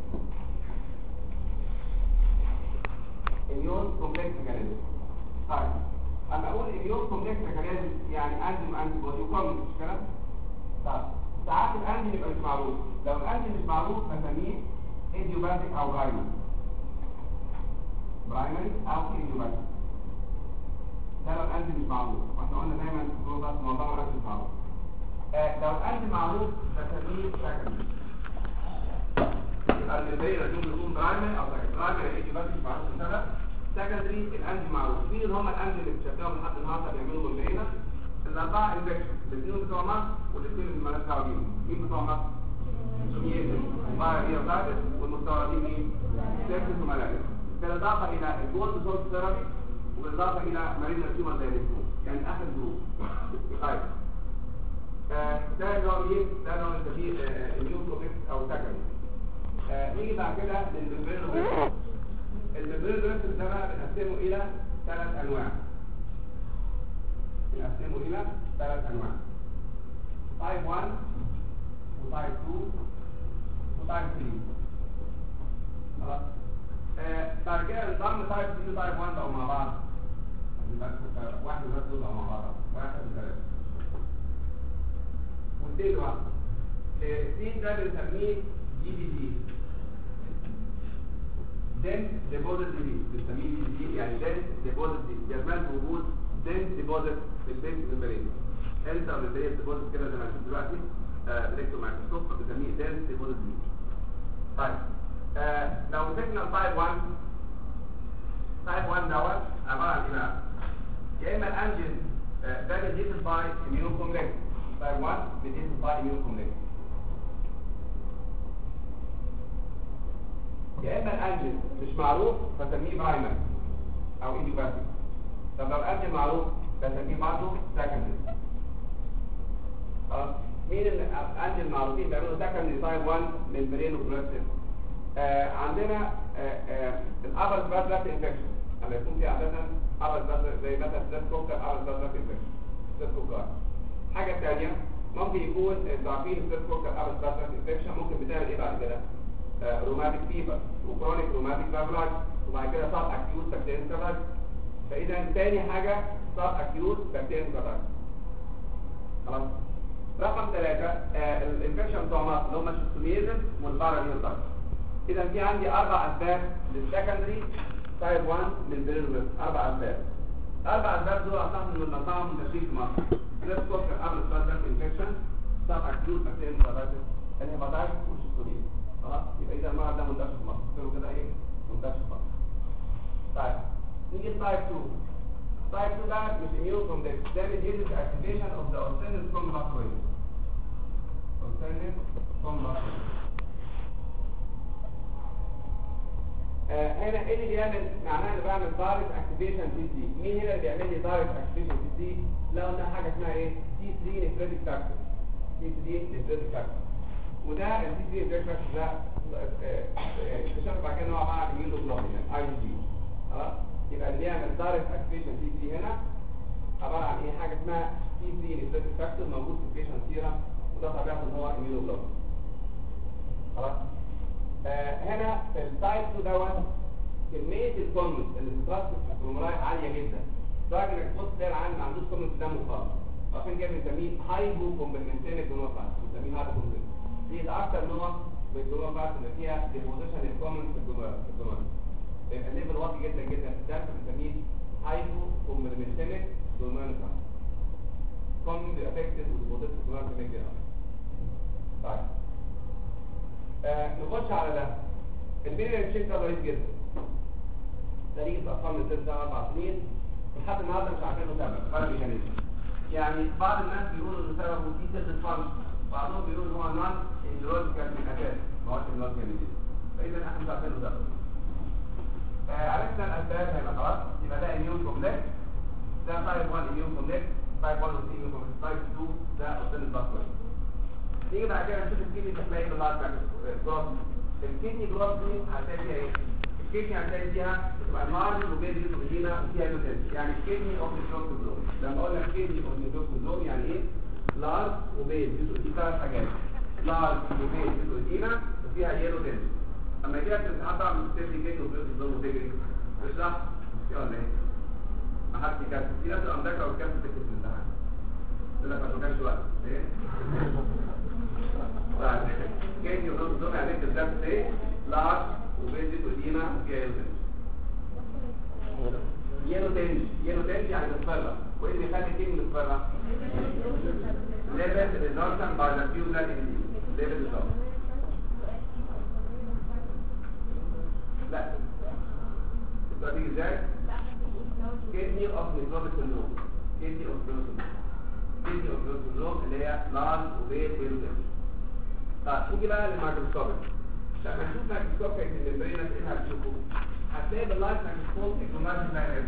اميون كومبلكس ميكانيزم. طيب اما اقول اميون كومبلكس ميكانيزم يعني انتي بودي وكومن مش كده؟ طيب ساعات الانتي يبقى مش معروف، لو الانتي مش معروف بسميه ايديوباثيك او برايمري او ايديوباثيك. ده لو الانتي مش معروف، واحنا قلنا دايما في البروتات معظمها الانتي مش معروف. لو الانتي معروف بسميه سكندري. يبقى الممبرينا دول بيكون برايمري او برايمري ايديوباثيك معروف السبب. سكندري الانتي معروف. مين اللي هم الانتي اللي بتشتغلوا لحد النهارده بيعملوا ممبرينا؟ الاربعه انفكشن، الاثنين بتوع مصر والاثنين اللي مالناش دعوه بيهم. مين بتوع مصر؟ سوميتس وبايريوتايتس والمستوردين مين؟ سيبسيس وملاريا. بالاضافه الى الجولد سولت ثيرابي وبالاضافه الى مارينا تيومر دايليكتوم، يعني اخر جروب. طيب ده اللي هو ايه؟ ده اللي هو انت فيه اميون كومبلكس او سكندري. نيجي بعد كده للممبرينو بريفرنس. الممبرينو بريفرنس ده بقى بنقسمه الى 3 انواع. تايب 1 وتايب 2 وتايب 3. خلاص بعد كده نظام تايب 2 وتايب 1 بقوا مع بعض. واحد بس دول بقوا مع بعض، 1 و3 والتين واحد. التين ده بنسميه GDD dense deposit disease. بنسميه GDD يعني dense deposit disease. جرمان وجود dense deposit في البيت ممبرين. انت والممبرين deposit كده زي ما هنشوف دلوقتي بريكتو مايكروسكوب بنسميه dense deposit disease. طيب لو مسكنا تايب 1 دوت عباره عن ايه بقى؟ يا اما الانجين ده ميديتد باي اميون كومبلكس. تايب 1 ميديتد باي اميون كومبلكس. يا اما الانجين مش معروف فسميه برايمري او ايديوباثيك. طب لو الانجين معروف بسميه برضه سكندري. مين الانجل المعروفين بيعملوا سكندري تايب 1 ممبرين وبروستيف؟ عندنا الابر بلاد انفكشن لما يكون في عاده ابر بلاد زي مثلا ستريبتوكوكال ابر بلاد انفكشن ستريبتوكوكال. حاجه ثانيه ممكن يكون انتوا عارفين ستريبتوكوكال ابر بلاد انفكشن ممكن بتعمل ايه بعد كده؟ روماتيك فيبر وكرونيك روماتيك فيبرايد وبعد كده سب اكيوت بكتيريا فيبرايد. فاذا ثاني حاجه سب اكيوت بكتيريا فيبرايد. خلاص. رقم 3 الانفكشن بتوع مصر اللي هم الشيستوميزم والباراميوتايب. اذا في عندي 4 اسباب للسكندري تايب 1 من برينوفيروس. 4 اسباب. 4 اسباب دول اصلا من المنظمه منتشرين في مصر. ستريبتوكوكال ابر بلاد انفكشن، سب اكيوت بكتيريا فيبرايد، الهيباتايتس والشيستوميزم. خلاص. يبقى اذا المرض ده منتشر في مصر. قلت كده ايه؟ منتشر في مصر. طيب نيجي تايب 2. Type 2 ده مش immune complex. ده mediated activation of the authentic pathway. Authentic pathway. هنا ايه اللي بيعمل؟ معناه انه بعمل direct activation TC. مين هنا اللي بيعمل لي direct activation TC؟ لو قلنا حاجه اسمها ايه؟ T3 nephrotic factor. T3 nephrotic factor. وده ال T3 nephrotic factor ده اكتشفنا بعد كده ان هو عباره عن immunoglobulin IgG. خلاص؟ يبقى اللي بيعمل دايركت اكتيفيشن T3 هنا عباره عن ايه؟ حاجه اسمها T3 نيفروتيك فاكتور موجود في البيشنت سيرم وده طبيعته ان هو immunoglobulin. خلاص. هنا في التايب 2 دوت كميه الكومنت اللي بتترسب في الكرومولاي عاليه جدا لدرجه انك تبص تلاقي العيان ما عندوش كومنت في دمه خالص. عشان كده بنسميه هايبو كومبلمنتينيك كرومولاي. بنسميه هايبو كومبلمنتينيك. دي اكتر نوع من الكرومولاي اللي فيها ديبوزيشن الكومنت في الكرومولاي. يبقى الليفل واطي جدا جدا في الدم بنسميه هايبو كومبلمنتينيك كرومولاي. كومنت افكتد وديبوزيشن الكرومولاي. طيب نخش على ده. البيريال تشيك ده ضعيف جدا. تاريخ اطفال من 6 7 4 سنين لحد النهارده مش عارفين له سبب ولا ميكانيزم. يعني بعض الناس بيقولوا ان سببه في سيل فانكشن، بعضهم بيقولوا ان هو نون اندروجيكال من الاساس ما هوش اندروجيكال. فاذا احنا مش عارفين له سبب. عرفنا الاسباب هنا خلاص. يبقى ده اميون كومبلكس، ده تايب 1 اميون كومبلكس، تايب 1 اميون كومبلكس، تايب 2 ده اوتيل باثوي. نيجي بعد كده نشوف الكيدني تحليل باللايت جروث. الكيدني جروث دي هتلاقي فيها ايه؟ الكيدني هتلاقي فيها تبقى مارجن وبين الهيموجينا وفيها لوتين. يعني الكيدني اوف نيوكليوزوم. لما اقول لك كيدني اوف نيوكليوزوم يعني ايه؟ لارج وبين دي 3 حاجات. لارج وبين هيموجينا وفيها يلوتين. اما يجي لك الامتحان طبعا بتبتدي كيدني اوف نيوكليوزوم وتجري تشرح كده ولا ايه؟ ما حدش يكتب. في ناس تبقى مذاكره وتكتب تكتب في الامتحان. يقول لك ما كانش وقت. ايه؟ كيدني اوف نيوكليوزوم يعني انت بتكتب ايه؟ لارج وبيزيد وديما وفيها يلوتين. يلوتين يعني مصفرة. وايه اللي يخلي الكيدني مصفرة؟ ليفل ريزورشن باي ذا فيو بلاد انديو. ليفل ريزورشن. لا السؤال دي ازاي؟ كيدني اوف نيكروتيك سندروم. كيدني اوف نيكروتيك سندروم. كيدني اوف نيكروتيك سندروم اللي هي لارج وبيز ويلوتين. طيب نيجي بقى للميكروسكوبيك. لما نشوف ميكروسكوب الممبرين ايه هتشوفوا؟ هتلاقي باللايت ميكروسكوب الكروماتين دايركت.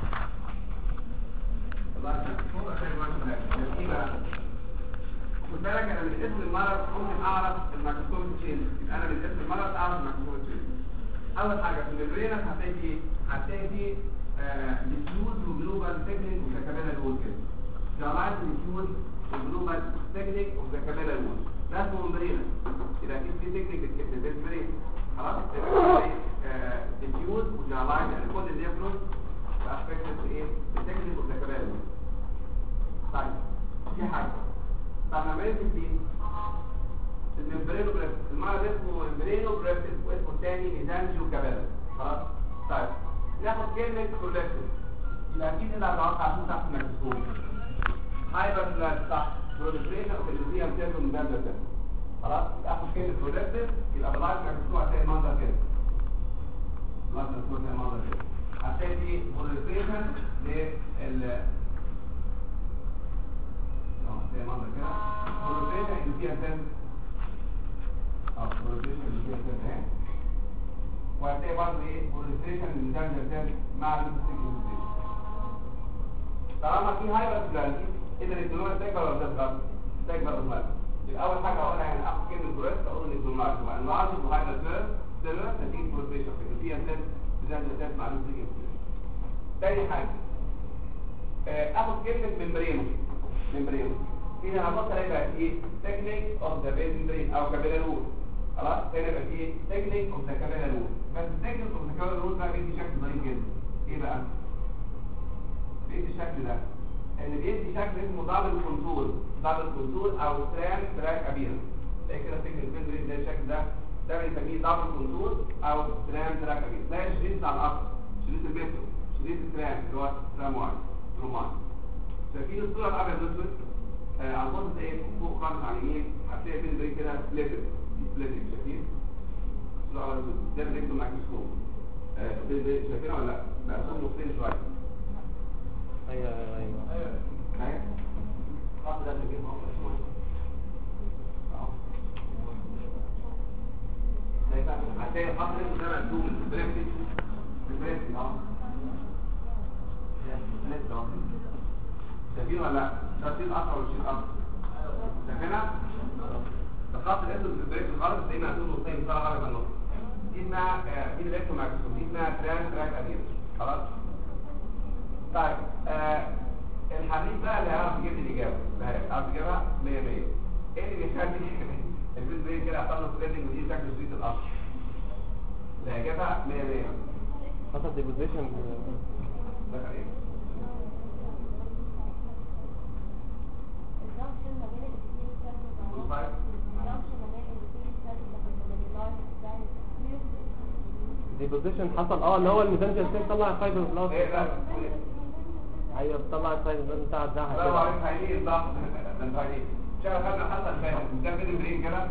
باللايت ميكروسكوب هتلاقي الكروماتين دايركت. ايه بقى؟ خد بالك انا من اسم المرض ممكن اعرف الميكروسكوب تشينج. يبقى انا من اسم المرض اعرف الميكروسكوب تشينج. اول حاجه في الممبرين هتلاقي ايه؟ هتلاقي فيه ديفيوز وجلوبال تكنيك اوف ذا كابيلاري وول كده. جماعه ديفيوز وجلوبال تكنيك اوف ذا كابيلاري وول. ده اسمه ممبرين. يبقى اكيد في تكنيك بتكتب الممبرين. خلاص؟ ديفيوز وجلوبال يعني كل النيفرون افكتد ايه؟ التكنيك اوف ذا كابيلاري وول. طيب في حاجه. طب لما يمسك دي الممبرينو بريست. المرض اسمه ممبرينو بريست واسمه الثاني ميزانجيو كابيلاري. خلاص؟ طيب ناخد كلمة كولكتيف. يبقى اكيد اللي هتوقع عشان تحت الميكروسكوب. هايبر بلاد صح. بروليفريشن اوف الاندوثيليوم سيلز من باب ده. خلاص؟ يبقى اخد كلمة كولكتيف يبقى باللايت ميكروسكوب هتلاقي المنظر كده. باللايت ميكروسكوب هتلاقي المنظر كده. هتلاقي في بروليفريشن هتلاقي المنظر كده. بروليفريشن اندوثيليوم سيلز. بروليفريشن اندوثيليوم سيلز اهي. وهتلاقي برضه ايه؟ بروليفريشن الميزانجيو سيلز مع الليمفوسيت. طالما في هايبر بلازميا اذا الكلوره تكبر ولا تصغر؟ تكبر ولا يبقى اول حاجه هقولها يعني اخد كلمه بريست اقول ان جلوماس يبقى انلارج وهايدروسيل سيلولر نتيجه بروتيشن فيها سيل بتاعت معلومه دي. تاني حاجه اخد كلمه ممبرينو هنا هنبص عليها ايه تكنيك اوف ذا ممبرين او كابيلاري رول. خلاص هنا يبقى ايه تكنيك اوف ذا كابيلاري رول. بس التكنيك اوف ذا كابيلاري رول ده بيدي شكل ظريف جدا. ايه بقى بيدي الشكل ده ان بيدي شكل اسمه دبل كونتور او تران تراك ابير. زي كده تكنيك ممبرين ده الشكل ده بنسميه دبل كونتور او تران تراك ابير. ده الشريط بتاع الاصل شريط المترو شريط الترام اللي هو ترام واحد رومان. شايفين الصوره الابيض والاسود على البوست ايه فوق خالص على اليمين هتلاقي فين بريك كده سبليتد شايفين الصوره الابيض والاسود ده بنكتب مايكروسكوب شايفينها ولا لا؟ مقسوم نصين شويه. ايوه الخط ده اللي اهو هتلاقي الخط ده مقسوم بالبريكت اهو شايفين ولا لا؟ شايفين اصفر ولا شايفين اصفر؟ شايفينها؟ الخط الاسود في البريك الخالص زي ما هتقول نصين صار غالبا النص. دي اسمها دي الالكترو مايكروسكوب دي اسمها تراك ابير. خلاص؟ طيب الحديث بقى اللي هيعرف يجيب لي الاجابه اللي هيعرف يجيبها 100%. ايه اللي بيخلي الفيز بريك كده يحصل له سبليتنج ودي شكل شريط الاصفر؟ اللي هيجيبها 100%. حصل ديبوزيشن دخل ايه؟ ديبوزيشن حصل اللي هو الميزانجر سيل طلع الفايبر بلاس. ايوه طلع الفايبر بلاس بتاع الدهب لا هو هيجي الضغط ده هيجي شغل خدنا حصل فاهم ده فين برين كده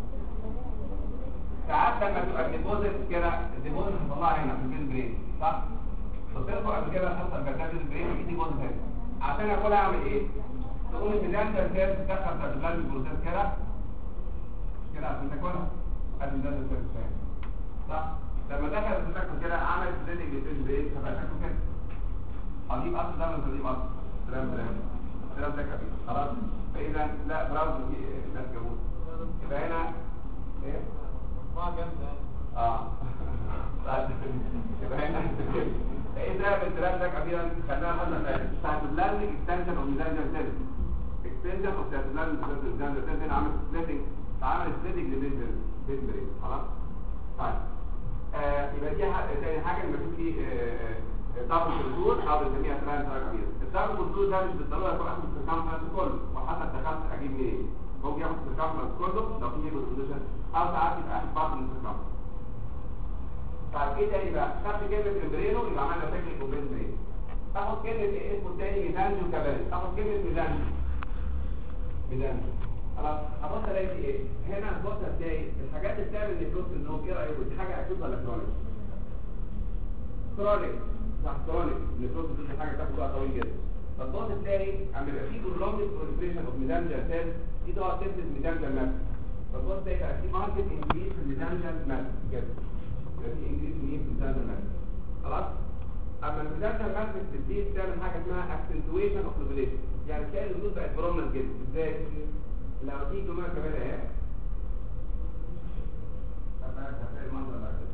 ساعات لما تبقى الديبوزيت كده الديبوزيت هتطلعها هنا في الفين برين صح؟ بترفع قبل كده حصل بتاعت البرين في ديبوزيت هنا عشان اكل اعمل ايه؟ تقوم الميزانجر سيل تدخل في البلاد البروسيس كده عشان تاكلها ادي الميزانجر سيل صح؟ لما دخل الشكل كده عمل سيلينج للفيلم بايه فبقى شكله كده اجيب اصل ده ولا اجيب اصل سلام ده كده خلاص. فاذا لا براوز الناس جابوه يبقى هنا ايه ما جامده يبقى هنا اذا بالكلام ده كبيرا خلينا مثلا بتاعت اللارنج اكستنشن اوف ميزانجر سيل اكستنشن اوف بتاعت اللارنج ميزانجر سيل هنا عمل سبليتنج للفيلم بريك خلاص. طيب يبقى دي تاني حاجه لما يكون في دبل كونتور او بنسميها تران تراك ابير. الدبل كونتور ده مش بالضروره يكون اخد السيركمفرنس كله وحسب دخلت اجيب منين. ممكن ياخد السيركمفرنس كله لو في هيبو بوزيشن او ساعات يبقى اخد بعض من السيركمفرنس. طيب ايه تاني بقى؟ خدت كلمه امبرينو يبقى عملنا تكنيك اوف امبرينو. اخد كلمه اسمه الثاني ميزانجو كابالي. اخد كلمه ميزانجو خلاص. هبص الاقي ايه؟ هنا هبص الاقي الحاجات اللي بتعمل نيكروس النوم ايه رايكم؟ دي حاجه اكيد ولا كرونيك؟ كرونيك صح كرونيك نيكروس دي حاجه بتاخد وقت طويل جدا. فتبص تلاقي اما يبقى في prolonged proliferation of mesangial cells دي تقعد تفرز mesangial mass. فتبص تلاقي بقى في ماركت انكريس في mesangial mass كده. يبقى في انكريس في mesangial mass. خلاص؟ اما الميزانجيال mass بتزيد تعمل حاجه اسمها accentuation of ovulation. يعني تلاقي الردود بقت prominent جدا. ازاي؟ لو تيجي جمله كمان اهي هتلاقي المنظر ده كده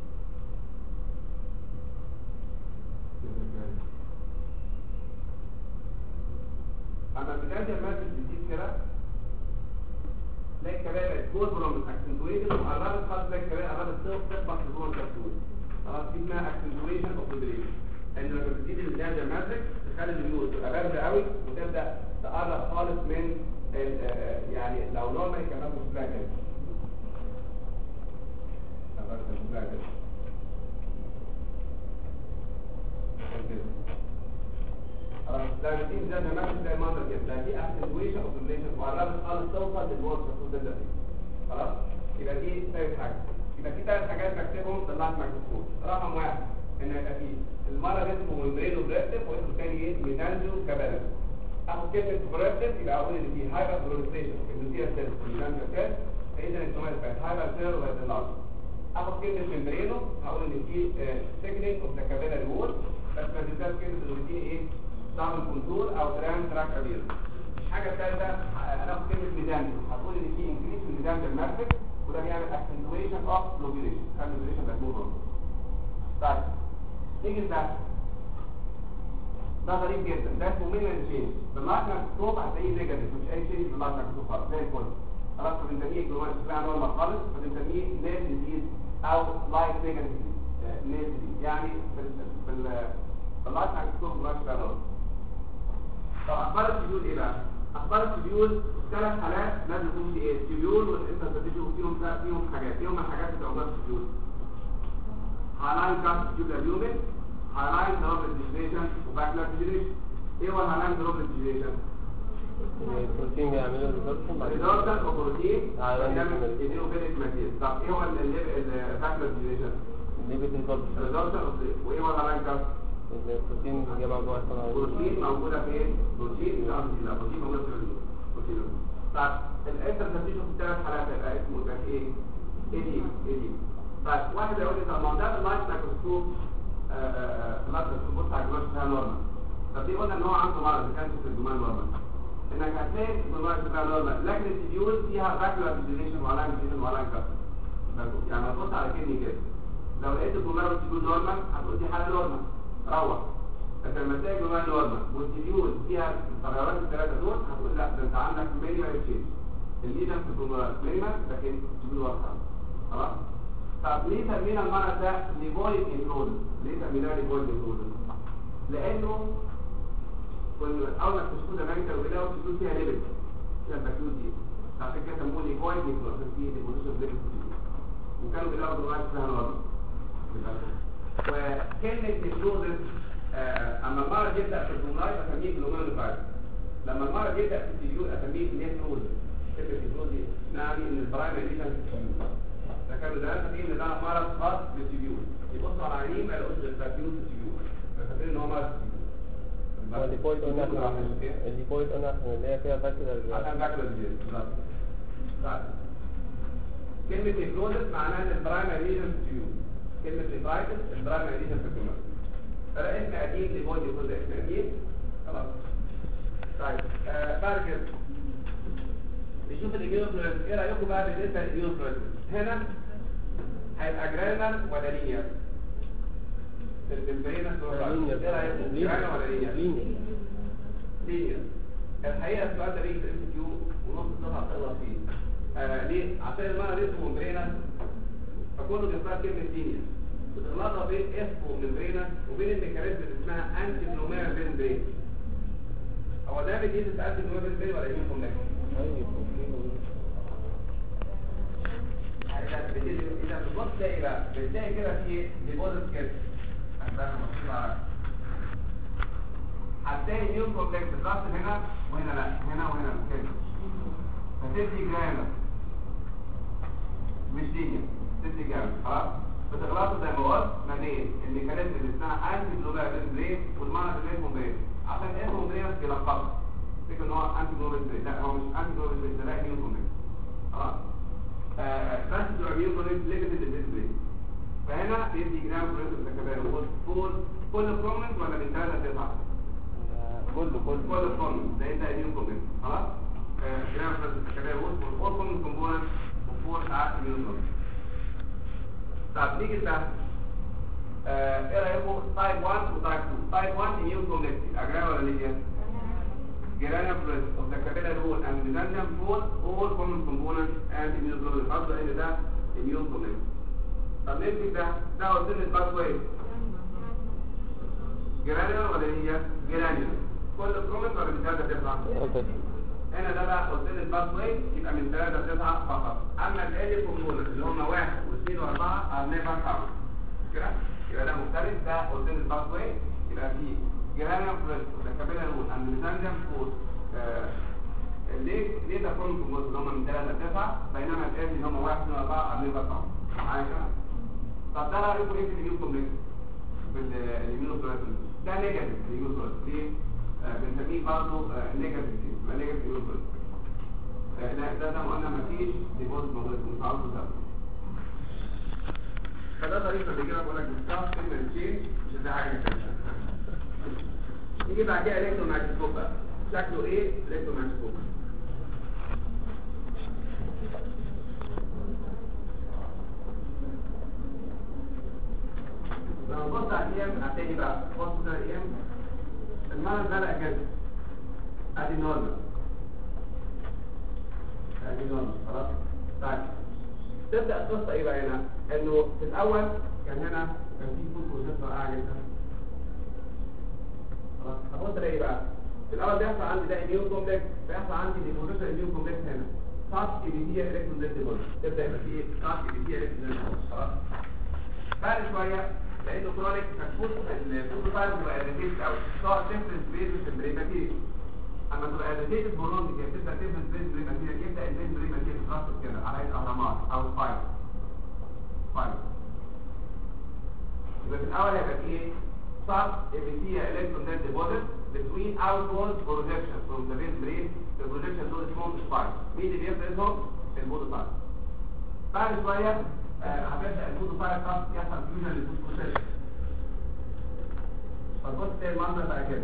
اما الميزانجيال ماس بتزيد كده تلاقي الكباري بقت جوه برومن اكسنتويشن وقربت خالص تلاقي الكباري قربت تخبط في جوه الكبسول خلاص دي اسمها اكسنتويشن اوف اوفيليشن. ان لما بتزيد الميزانجيال ماتريكس تخلي اليود تبقى بارده قوي وتبدا تقرب خالص من يعني لو نورمال كمان مش بلاك كده خلاص ده دي زي ما ماشي زي المنظر كده ده دي اكسنتويشن اوف اوفيليشن وقربت خالص توصل للورك الصوت ده خلاص. يبقى دي ثالث حاجه. يبقى في ثلاث حاجات بكتبهم طلعت مايكروسكوب. رقم واحد ان يبقى في المرض اسمه ميمبرينو بريستيف واسمه الثاني ايه ميزانجو كابالي. اخد كلمه بريستيف يبقى اقول ان في هايبر بروليفريشن في النوتيال سيل ميزانجو كابالي فاذا الانتومات بقت هايبر سيل وبقت اللارج. اخد كلمه ميمبرينو هقول ان في سيجنينج اوف ذا كابيلاري وول بس ما تنساش كلمه الروتين ايه دبل كونتور او ترام تراك ابير. الحاجه الثالثه هناخد كلمه ميدانتر هتقول ان في انكريس في الميدانتر ماتريكس وده بيعمل اكسنتويشن اوف لوبيوليشن اللوبيوليشن بقت موجوده. طيب نيجي لده غريب جدا ده اسمه مينيمال تشينج باللايت مايكروسكوب هتلاقيه نيجاتيف مش اي تشينج باللايت مايكروسكوب خالص زي الفل خلاص فبنسميه جلومال شكلها نورمال خالص فبنسميه نيل ديزيز او لايت نيجاتيف نيل ديزيز يعني باللايت مايكروسكوب جلومال شكلها نورمال. طب اخبار التبيول ايه بقى؟ اخبار التبيول 3 حالات لازم يكون في ايه؟ التبيول والانترستيشن فيهم حاجات فيهم الحاجات بتاع اخبار التبيول هالاين كاست تبيول اليومين هالاين دروبلت ديجريشن وباكلر ديجريشن. ايه هو الهالاين دروبلت ديجريشن؟ البروتين بيعملوا ريزوربشن ريزوربشن وبروتين بيعمل ايدينوفيليك ماتيريال. طب ايه هو الباكلر ديجريشن؟ ليبيد ريزوربشن وايه هو الهالاين كاست؟ البروتين جمع جوه الصناعي بروتين موجوده فين؟ بروتين مش قصدي لا بروتين موجوده في البروتين. طب الانترستيشن في 3 حالات هيبقى اسمه ده ايه؟ ايدي. طيب واحد يقول لي طب ما ده اللايت مايكروسكوب بص على الجلوس بتاعها نورمال. طب دي قلنا ان هو عنده مرض كانسر في الجمال نورمال انك هتلاقي الجلوس بتاعها نورمال لكن التبيول فيها باكلر ديجريشن وعلامه ديجريشن وعلامه كسر. يعني هتبص على كدني كده لو لقيت الجمال والتبيول نورمال هتقول دي حاله نورمال روح. لكن لما تلاقي الجمال نورمال والتبيول فيها التغيرات ال3 دول هتقول لا ده انت عندك مينيمال تشينج. الليجن في الجمال مينيمال لكن التبيول واضحه خلاص. طب ليه سمينا المرض ده ليبويد انترودس؟ ليه سميناه ليبويد انترودس؟ لانه كنا اول ما اكتشفوه زمان كانوا بيلاقوا التبيول فيها ليبيد فيها البكتيريا دي عشان كده سموه ليبويد انترودس عشان فيه ديبوزيشن ليبيد وكانوا بيلاقوا الجمال فيها نورمال. وكلمه انترودس اما المرض يبدا في الجمال اسميه جلوميرولوفايروس. لما المرض يبدا في التبيول اسميه نيفروزس. كلمه نيفروزس يعني ان البرايمري ليجن في التبيول. فكانوا زمان فاكرين ان ده مرض خاص بالتبيول يبصوا على عينيه ما يلاقوش غير التبيول في التبيول فاكرين ان هو مرض التبيول. الليبويد قلنا عشان اللي هي فيها باكلر عشان باكلر ديزيز بالظبط. طيب كلمه نيفروزس معناها ان البرايمري ليجن في التبيول. كلمه نيفرايتس البرايمري ليجن في الجمال. فده اسم قديم ليبويد يكون ده اسم قديم خلاص. طيب بعد كده نشوف الاميونوفلوريسنس. ايه رايكم بقى بالنسبه للاميونوفلوريسنس؟ هنا هيبقى جرانال ولا لينير؟ البرينس ولا لينير؟ ايه رايكم جرانال ولا لينير؟ لينير. الحقيقه السؤال ده بيجي في الام كيو ونص الصفحه بتغلط فيه. ليه؟ عشان المرض اسمه برينس فكله بيختار كلمه لينير بتغلطها بين اسمه من برينس وبين الميكانيزم اللي اسمها انتي جلوميرال برين. هو ده بيجيز انتي جلوميرال برين ولا يمين كومبلكس؟ اذا بتبص تلاقي بقى بتلاقي كده في ديبوزيت كده هتلاقي نيو كومبلكس الضغط هنا وهنا لا هنا وهنا كده فتدي جرانال مش لينير تدي جرانال خلاص. بتغلطوا زي ما قلت ما بين الميكانيزم اللي اسمها انتي جلوميرال برين والمرض اللي اسمه برين عشان اسمه برين بيلخبط فكر ان هو انتي جلوميرال برين لا هو مش انتي جلوميرال برين ده نيو كومبلكس خلاص. بس العميل كونكت ليميتد للديسبلاي فهنا بيدي جرام كونكت متكبر كل كومنت ولا من 3 ل 9 كل كومنت ده انت اميون كومنت خلاص. جرام كونكت متكبر وفور كومنت كومبوننت وفور ساعات اميون كومنت. طب نيجي ده ايه رايكم تايب 1 وتايب 2؟ تايب 1 اميون كومنت اجرام ولا ليجن؟ Granular of the capillary wall and mesangium for all common components and immunoglobulin الفضل ان ده immune component. طب نمسك ده قلت الباث واي جرانيولار ولا هي جرانيولار كل كومنت ولا من 3 ل 9 هنا ده بقى قلت الباث واي يبقى من 3 ل 9 فقط. اما الالي كومبوننت اللي هم 1 و2 و4 هنبقى 5 كده يبقى ده مختلف. ده قلت الباث واي يبقى فيه جرانيولار of the capillary wall and mesangium for ليه ده كومنت كومبوننت اللي هم من 3 ل 9 بينما الالي اللي هم 1 و2 و4 هنبقى 5 معايا كده. طب ده رايكم ايه في الاميون كومبلكس بالاميونوفلوريسنس؟ ده نيجاتيف الاميونوفلوريسنس ليه؟ بنسميه برضه نيجاتيف نيجاتيف اميونوفلوريسنس. لا ده زي ما قلنا مفيش ديبوزيت موجود مش عارف ده. فده طريقه اللي كده بقول لك ستاف كلمه تشينج مش ده حاجه ثانيه. نيجي بعد كده الكترون مايكروسكوب بقى شكله ايه الكترون مايكروسكوب؟ نورمال دي نورمال خلاص. طيب تبدا القصه ايه بقى هنا؟ انه في الاول كان في فود بروسيسور قاعد جدا خلاص. هبص الاقي بقى في الاول بيحصل عندي ده اميون كومبلكس، بيحصل عندي ديبوزيشن اميون كومبلكس هنا صارت ايبيثيا الكترون ديبوزيشن، تبدا يبقى في صارت ايبيثيا الكترون ديبوزيشن خلاص. بعد شويه لانه كرونيك مفروض الفوتوسايت تبقى اريتيتد قوي، تقعد تفرز بيز برين ماتيريال. اما تبقى اريتيتد بورون دي بتبدا تفرز بيز برين ماتيريال، يبدا البيز برين ماتيريال تترصد كده على هيئه اهرامات او سبايرال. يبقى في الاول هيبقى في ايه؟ صار ابيثيا الكترون ديبوزيت between outward projection from the base brain the projection to the small spine. مين اللي بيفرزهم؟ الفوتوسايت. بعد شويه هتبدا الفوتوسايت يحصل فيوجن للفوسفوريل. فالبص تلاقي المنظر بقى كده.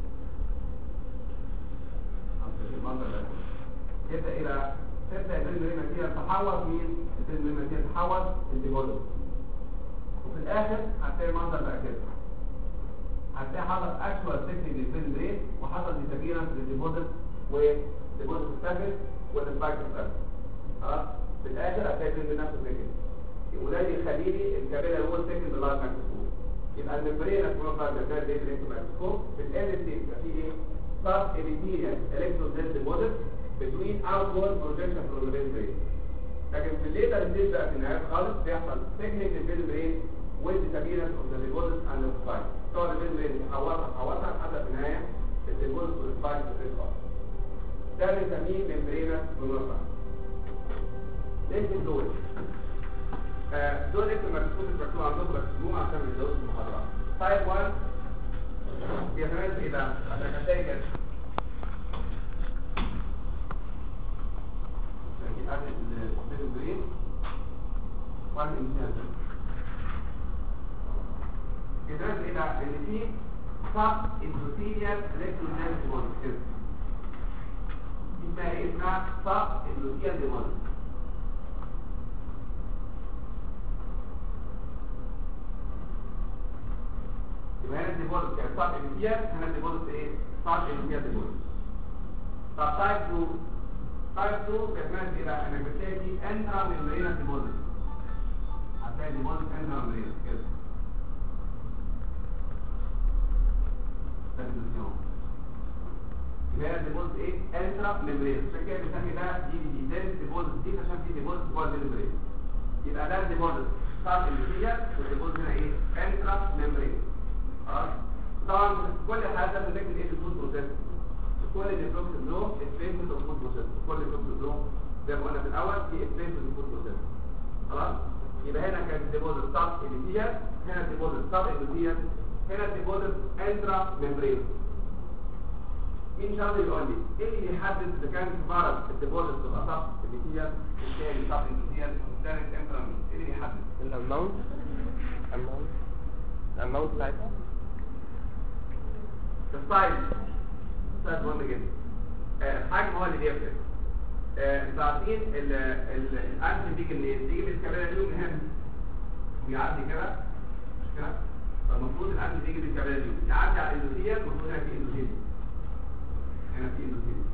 المنظر ده يبدا الى تبدا البيز ماتيريال تحول مين؟ البيز ماتيريال تحول الديبوزيت. وفي الاخر هتلاقي المنظر بقى كده. هتلاقي حصل اكشوال سيكنج للبيز برين وحصل ديسابيرنس للديبوزيت وديبوزيت ستافل والسبايك ستافل. خلاص؟ في الاخر هتلاقي البيز نفسه سيكنج. وده يخلي لي الكابيلا هو سيكنج باللايت مايكروسكوب. يبقى الممبرين اسمها بتاعت الكابيلا دي الكترومايكروسكوب في ال ستيت في ايه؟ صار ابيثيليال الكترون ديبوزيت between outward projection from the base brain. لكن في الليتر ستيت بقى في النهايه خالص بيحصل سيكنج للبيز برين والديسابيرنس اوف ذا ديبوزيت اند السبايك. تقعد البيز برين تحولها لحد في النهايه الديبوزيت والسبايك بتتفاعل. ده بنسميه ممبرينا مونوفا. ليش دول؟ دول اسم المكتوب المكتوب عندكم بكتبوهم عشان يزودوا المحاضرات. تايب 1 بيتميز بايه بقى؟ عشان هتلاقي كده. ادي البيز برين واحد انسان. بيتميز بايه بقى؟ ان في سب اندوثيليال الكترون ديبوزيت كده. اسمها ايه؟ اسمها سب اندوثيليال ديبوزيت. يبقى هنا الديبوزيت كان سب اندوثيليال، هنا الديبوزيت ايه؟ سب اندوثيليال ديبوزيت. طب تايب 2 بيتميز ايه بقى؟ انك بتلاقي فيه انترا ميمبرينا ديبوزيت. هتلاقي ديبوزيت انترا ميمبرينا كده. يبقى الديبوزيت ايه؟ انترا ميمبرين. عشان كده بنسمي ده دي ديبوزيت دي عشان في ديبوزيت جوه الميمبرين. يبقى ده الديبوزيت صار اندوثيليال والديبوزيت هنا ايه؟ انترا ميمبرين. خلاص؟ طبعا كل الحالات ده بنكتب ايه في الفود بروسيس؟ كل الفلوكسيدوم اسبيسمنت اوف فود بروسيس. كل الفلوكسيدوم زي ما قلنا في الاول في اسبيسمنت اوف فود بروسيس. خلاص؟ يبقى هنا كان الديبوزيت صار اندوثيليال، هنا الديبوزيت صار اندوثيليال، هنا الديبوزيت انترا ميمبرين. مين شرط يقول لي ايه اللي بيحدد اذا كان مرض الديبوزيت تبقى صف اندوثيليال والثاني صف اندوثيليال والثالث انترامين؟ ايه اللي بيحدد؟ الاماونت بتاعتها السايز مهم جدا. الحجم هو اللي بيفرق. انتوا عارفين الانسل بيجي منين؟ بيجي من الكابيلا دي من هنا بيعدي كده مش كده؟ فالمفروض الانسل بيجي من الكابيلا دي يعدي على الاندوثيليال، المفروض هنا في اندوثيليال، هنا في اندوثيليال،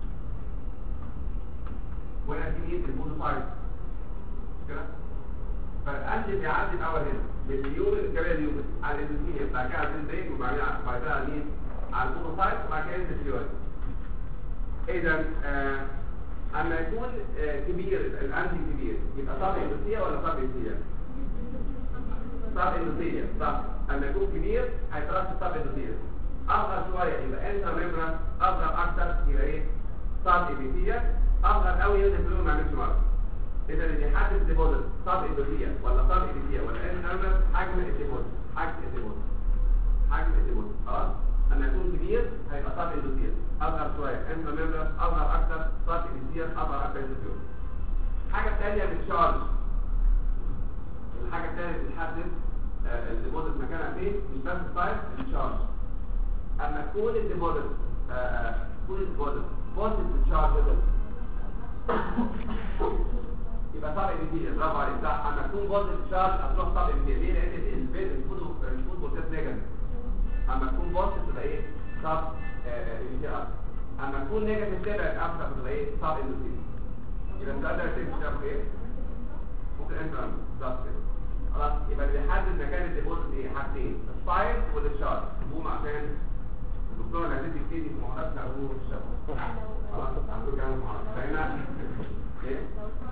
وهنا في ايه؟ البودوسايت كده. فالانسل بيعدي الاول هنا باليومن الكابيلا اليومن على الاندوثيليال، بعد كده على البرين، وبعد كده على مين؟ على البودوسايت، وبعد كده ينزل في الوجه. اذا اما يكون كبير الانتي كبير يبقى صار اندوثيليال ولا صار اندوثيليال؟ صار اندوثيليال صح. اما يكون كبير هيترسب صار اندوثيليال. اصغر شويه يبقى انتر ميمبران، اصغر اكتر يبقى ايه؟ صار اندوثيليال. اصغر قوي ينزل في اليوم ما يعملش مرض. اذا اللي بيحدد الديبوزيت صار اندوثيليال ولا صار اندوثيليال ولا انتر ميمبران حجم الديبوزيت. حجم الديبوزيت خلاص. اما يكون كبير هيبقى صار اندوثيليال، اصغر شويه انتر ميمبران، اصغر اكتر صار اندوثيليال، اصغر اكتر اندوثيليال. الحاجه الثانيه بالشارج. الحاجه الثانيه اللي بتحدد الديبوزيت مكانها فين مش بس السايز، الشارج. اما تكون الديبوزيت بوزيتيف تشارج يبقى صار اندوثيليال. برافو عليك صح. اما تكون بوزيتيف تشارج هتروح صار اندوثيليال. ليه؟ لان الفود بروسيس نيجاتيف. اما تكون بوزيتيف تبقى ايه؟ صار اندوثيليال. اما تكون نيجاتيف تبعد اكتر بتبقى ايه؟ صعب اندوثيليوم. يبقى انت قادر تكتشف ايه؟ ممكن انت بالظبط كده. خلاص يبقى اللي بيحدد مكان الديبوزيت ايه؟ حاجتين، السايز والتشارج. بوم عشان الدكتور اللي هتدي بتدي في محاضراتنا ابوه الشباب. خلاص عنده كام محاضره؟ فهنا ايه؟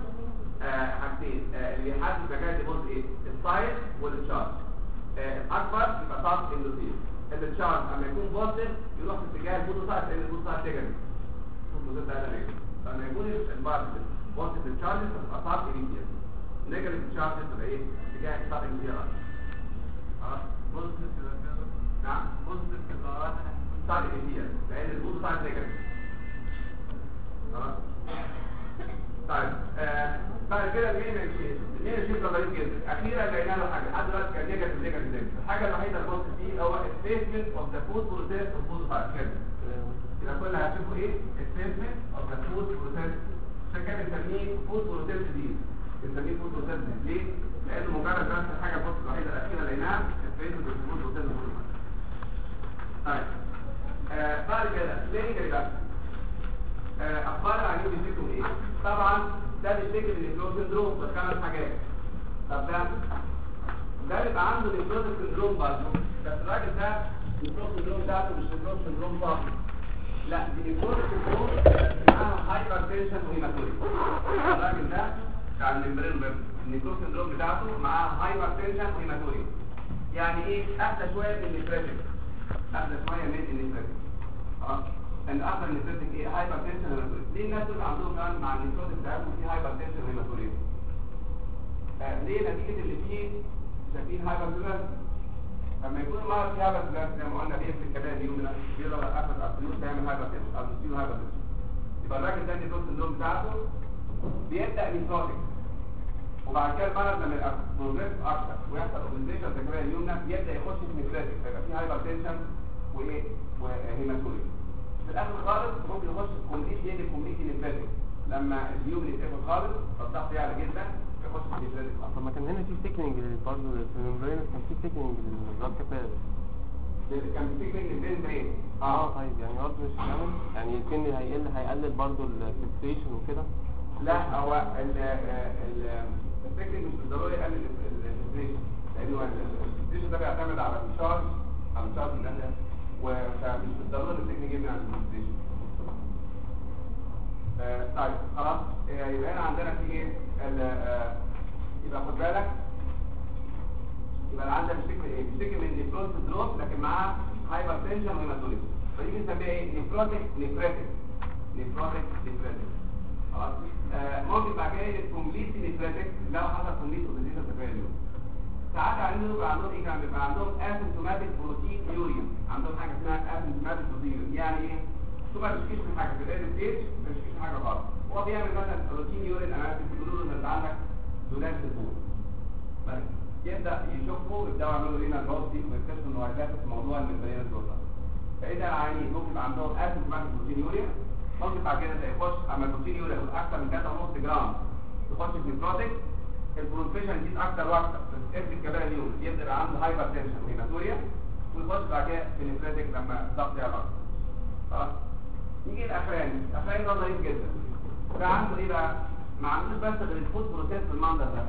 حاجتين اللي بيحدد مكان الديبوزيت ايه؟ السايز والتشارج. الاكبر يبقى طاقه اندوثيليوم. التشارج اما يكون بوزيتيف يروح في اتجاه البوزيتيف لان البوزيتيف نيجاتيف. البوزيتيف ده نيجاتيف. فلما يكون البعض بوزيتيف التشارج تبقى طاقه ايميديت. نيجاتيف التشارج تبقى ايه؟ اتجاه طاقه ايميديت. خلاص؟ بوزيتيف نعم بوزيتيف تبقى طاقه ايميديت لان البوزيتيف نيجاتيف. خلاص؟ طيب بعد كده المين شيء غريب جدا. اخيرا لقينا له حاجه لحد دلوقتي كان نيجاتيف. الحاجه الوحيده اللي بص فيه هو الستيتمنت اوف ذا فود بروسيس اوف فود كده. يبقى كل اللي هتشوفوا ايه؟ الستيتمنت اوف ذا فود بروسيس. عشان كده بنسميه فود بروسيس دي. بنسميه فود بروسيس دي ليه؟ لانه مجرد بس الحاجه البص الوحيده الاخيره لقيناها الستيتمنت اوف ذا فود بروسيس. طيب بعد كده ليه كده؟ اخبار العيانين بيشتكوا ايه؟ طبعا ده بيشتكي من النيكروز سندروم بخمس حاجات. طب ده بيبقى عنده نيكروز سندروم برضه، بس الراجل ده النيكروز سندروم بتاعته مش نيكروز سندروم صح. لا دي نيكروز سندروم معاها هايبر تنشن وهيماتوري. الراجل ده بتاع الممبرين النيكروز سندروم بتاعته معاها هايبر تنشن وهيماتوري. يعني ايه؟ اهدى شويه من النيكريتيك. اهدى شويه من النيكريتيك. خلاص؟ ان اخر النيكروتيك ايه؟ هايبر تنشن وهيماتوري. ليه الناس اللي عندهم كمان مع النيكروتيك بتاعهم في هايبر تنشن وهيماتوري؟ ليه؟ نتيجه اللي فيه شايفين هايبر تنشن. لما يكون المرض فيه هايبر تنشن زي ما قلنا بيقفل الكباري اليوم بيضرب اخر الارتيوس تعمل هايبر تنشن او تصير هايبر تنشن. يبقى الراجل ده النيكروتيك سندروم بتاعته بيبدا نيكروتيك، وبعد كده المرض لما يبقى بروجريس اكتر ويحصل اوبزيشن في الكباري اليوم بيبدا يخش في نيكروتيك، فيبقى فيه هايبر تنشن وايه؟ وهيماتوري. في الاخر خالص ممكن يخش في كومبليت يجي كومبليت نيكروتيك. لما اليوم يتقفل خالص فالضغط يعلى جدا يخش في نيكروتيك. طب ما كان هنا في سيكنينج برضه في الممبرين، كان في سيكنينج للراب كفايه. كان في سيكنينج برين. طيب يعني برضه مش هيعمل يعني يمكن هيقلل برضه الفلتريشن وكده. لا هو السيكنينج مش بالضروره يقلل الفلتريشن، لانه الفلتريشن ده بيعتمد على الشارج الناس ومش بالضروره السيكنينج يمنع الفلتريشن. طيب خلاص يبقى هنا عندنا في ايه؟ يبقى خد بالك يبقى عندنا بيشتكي من نيكروز سندروم لكن معاه هايبر تنشن وهيماتوري، فدي بنسميها ايه؟ نيكروتيك خلاص. ممكن بعد كده كومبليت نيكروتيك لو حصل كومبليت اوبزيشن تفاعلي. ساعات بيبقى عندهم ايه كمان؟ بيبقى عندهم اسيمتوماتيك بروتين يوريا، عندهم حاجه اسمها اسيمتوماتيك بروتين يوريا. يعني ايه؟ ثم ما بيشكيش من حاجه في الايرلي ستيج، ما بيشكيش من حاجه خالص. هو بيعمل مثلا بروتين يورين اناليسيس بيقولوا له ان انت عندك زلال في البول. يبدا يشوفوا يبداوا يعملوا لنا البروتين ويكتشفوا انه هيدخل في موضوع الممبرين الدورة. فاذا العيانين ممكن يبقى عندهم اسيمتوماتيك بروتين يوريا، ممكن بعد كده يخش اما البروتين يوريا يكون اكثر من 3.5 جرام يخش في نيكروتيك، البروفيشن يزيد اكثر واكثر في الكباري اليوم يبدا يبقى عنده هايبر تنشن وهيماتوريا، ويخش بعد كده في نيكروتيك لما الضغط يعلى. خلاص نيجي الاخراني ده ضعيف جدا. فعنده ايه بقى؟ ما عندوش بس غير الفود بروسيس في المنظر ده.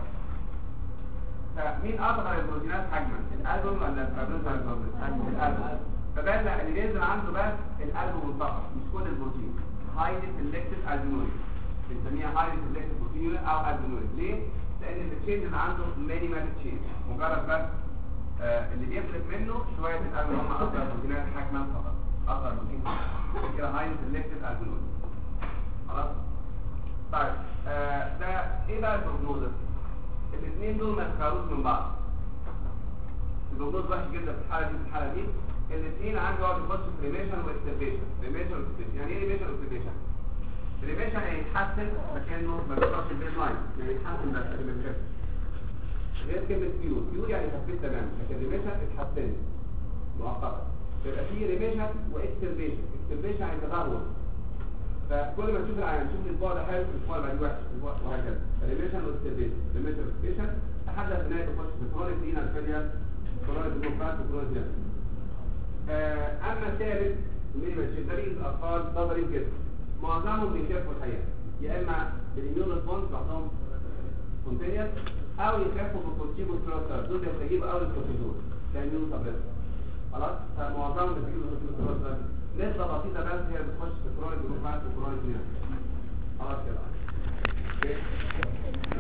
فمين اصغر البروتينات حجما؟ الالبوم ولا الفابريز ولا الالبوم؟ فبقى اللي بينزل عنده بس الالبوم فقط مش كل البروتين. هايلي سيلكتيف البومينوريك، بنسميها هايلي سيلكتيف بروتين او البومينوريك. ليه؟ لان التشينج عنده مينيمال تشينج، مجرد بس اللي بيفرق منه شويه الالبوم هم اصغر البروتينات حجما فقط، اصغر بروتين كده هايلي سيلكتيف البومينوريك. خلاص؟ طيب ده ايه بقى البروجنوز؟ الاثنين دول ما يتخيروش من بعض. البروجنوز وحش جدا في الحاله دي. الاثنين عندي واحد يخش في ريميشن واكتيفيشن. يعني ايه ريميشن واكتيفيشن؟ ريميشن يعني يتحسن مكانه ما بيوصلش البيز لاين، يعني يتحسن بس ما بيخفش. غير كلمه كيور يعني خفيت تماما، لكن ريميشن اتحسنت مؤقتا. يبقى في ريميشن واكتيفيشن. اكتيفيشن يعني تدهور. فكل ما تشوف العيان تشوف الاسبوع ده حلو، الاسبوع اللي بعده وحش، وهكذا. ريميشن واكتيفيشن لحد ما النهايه تخش في كرونيك رينال فيلير، كرونيك بروفات وكرونيك. اما الثالث المينيمال شيب ده بيجي في الاطفال ده ضريب جدا، معظمهم بيخافوا الحقيقه يا اما بالاميون ريسبونس لوحدهم سبونتينيوس او يخافوا بالكورتيكوستيرويد، دول بيستجيبوا قوي للكورتيزون كاميون سبريس. خلاص فمعظمهم بيستجيبوا للكورتيكوستيرويد، نسبه بسيطه بس هي اللي بتخش في الكرونيك بروفايل وكرونيك. خلاص كده.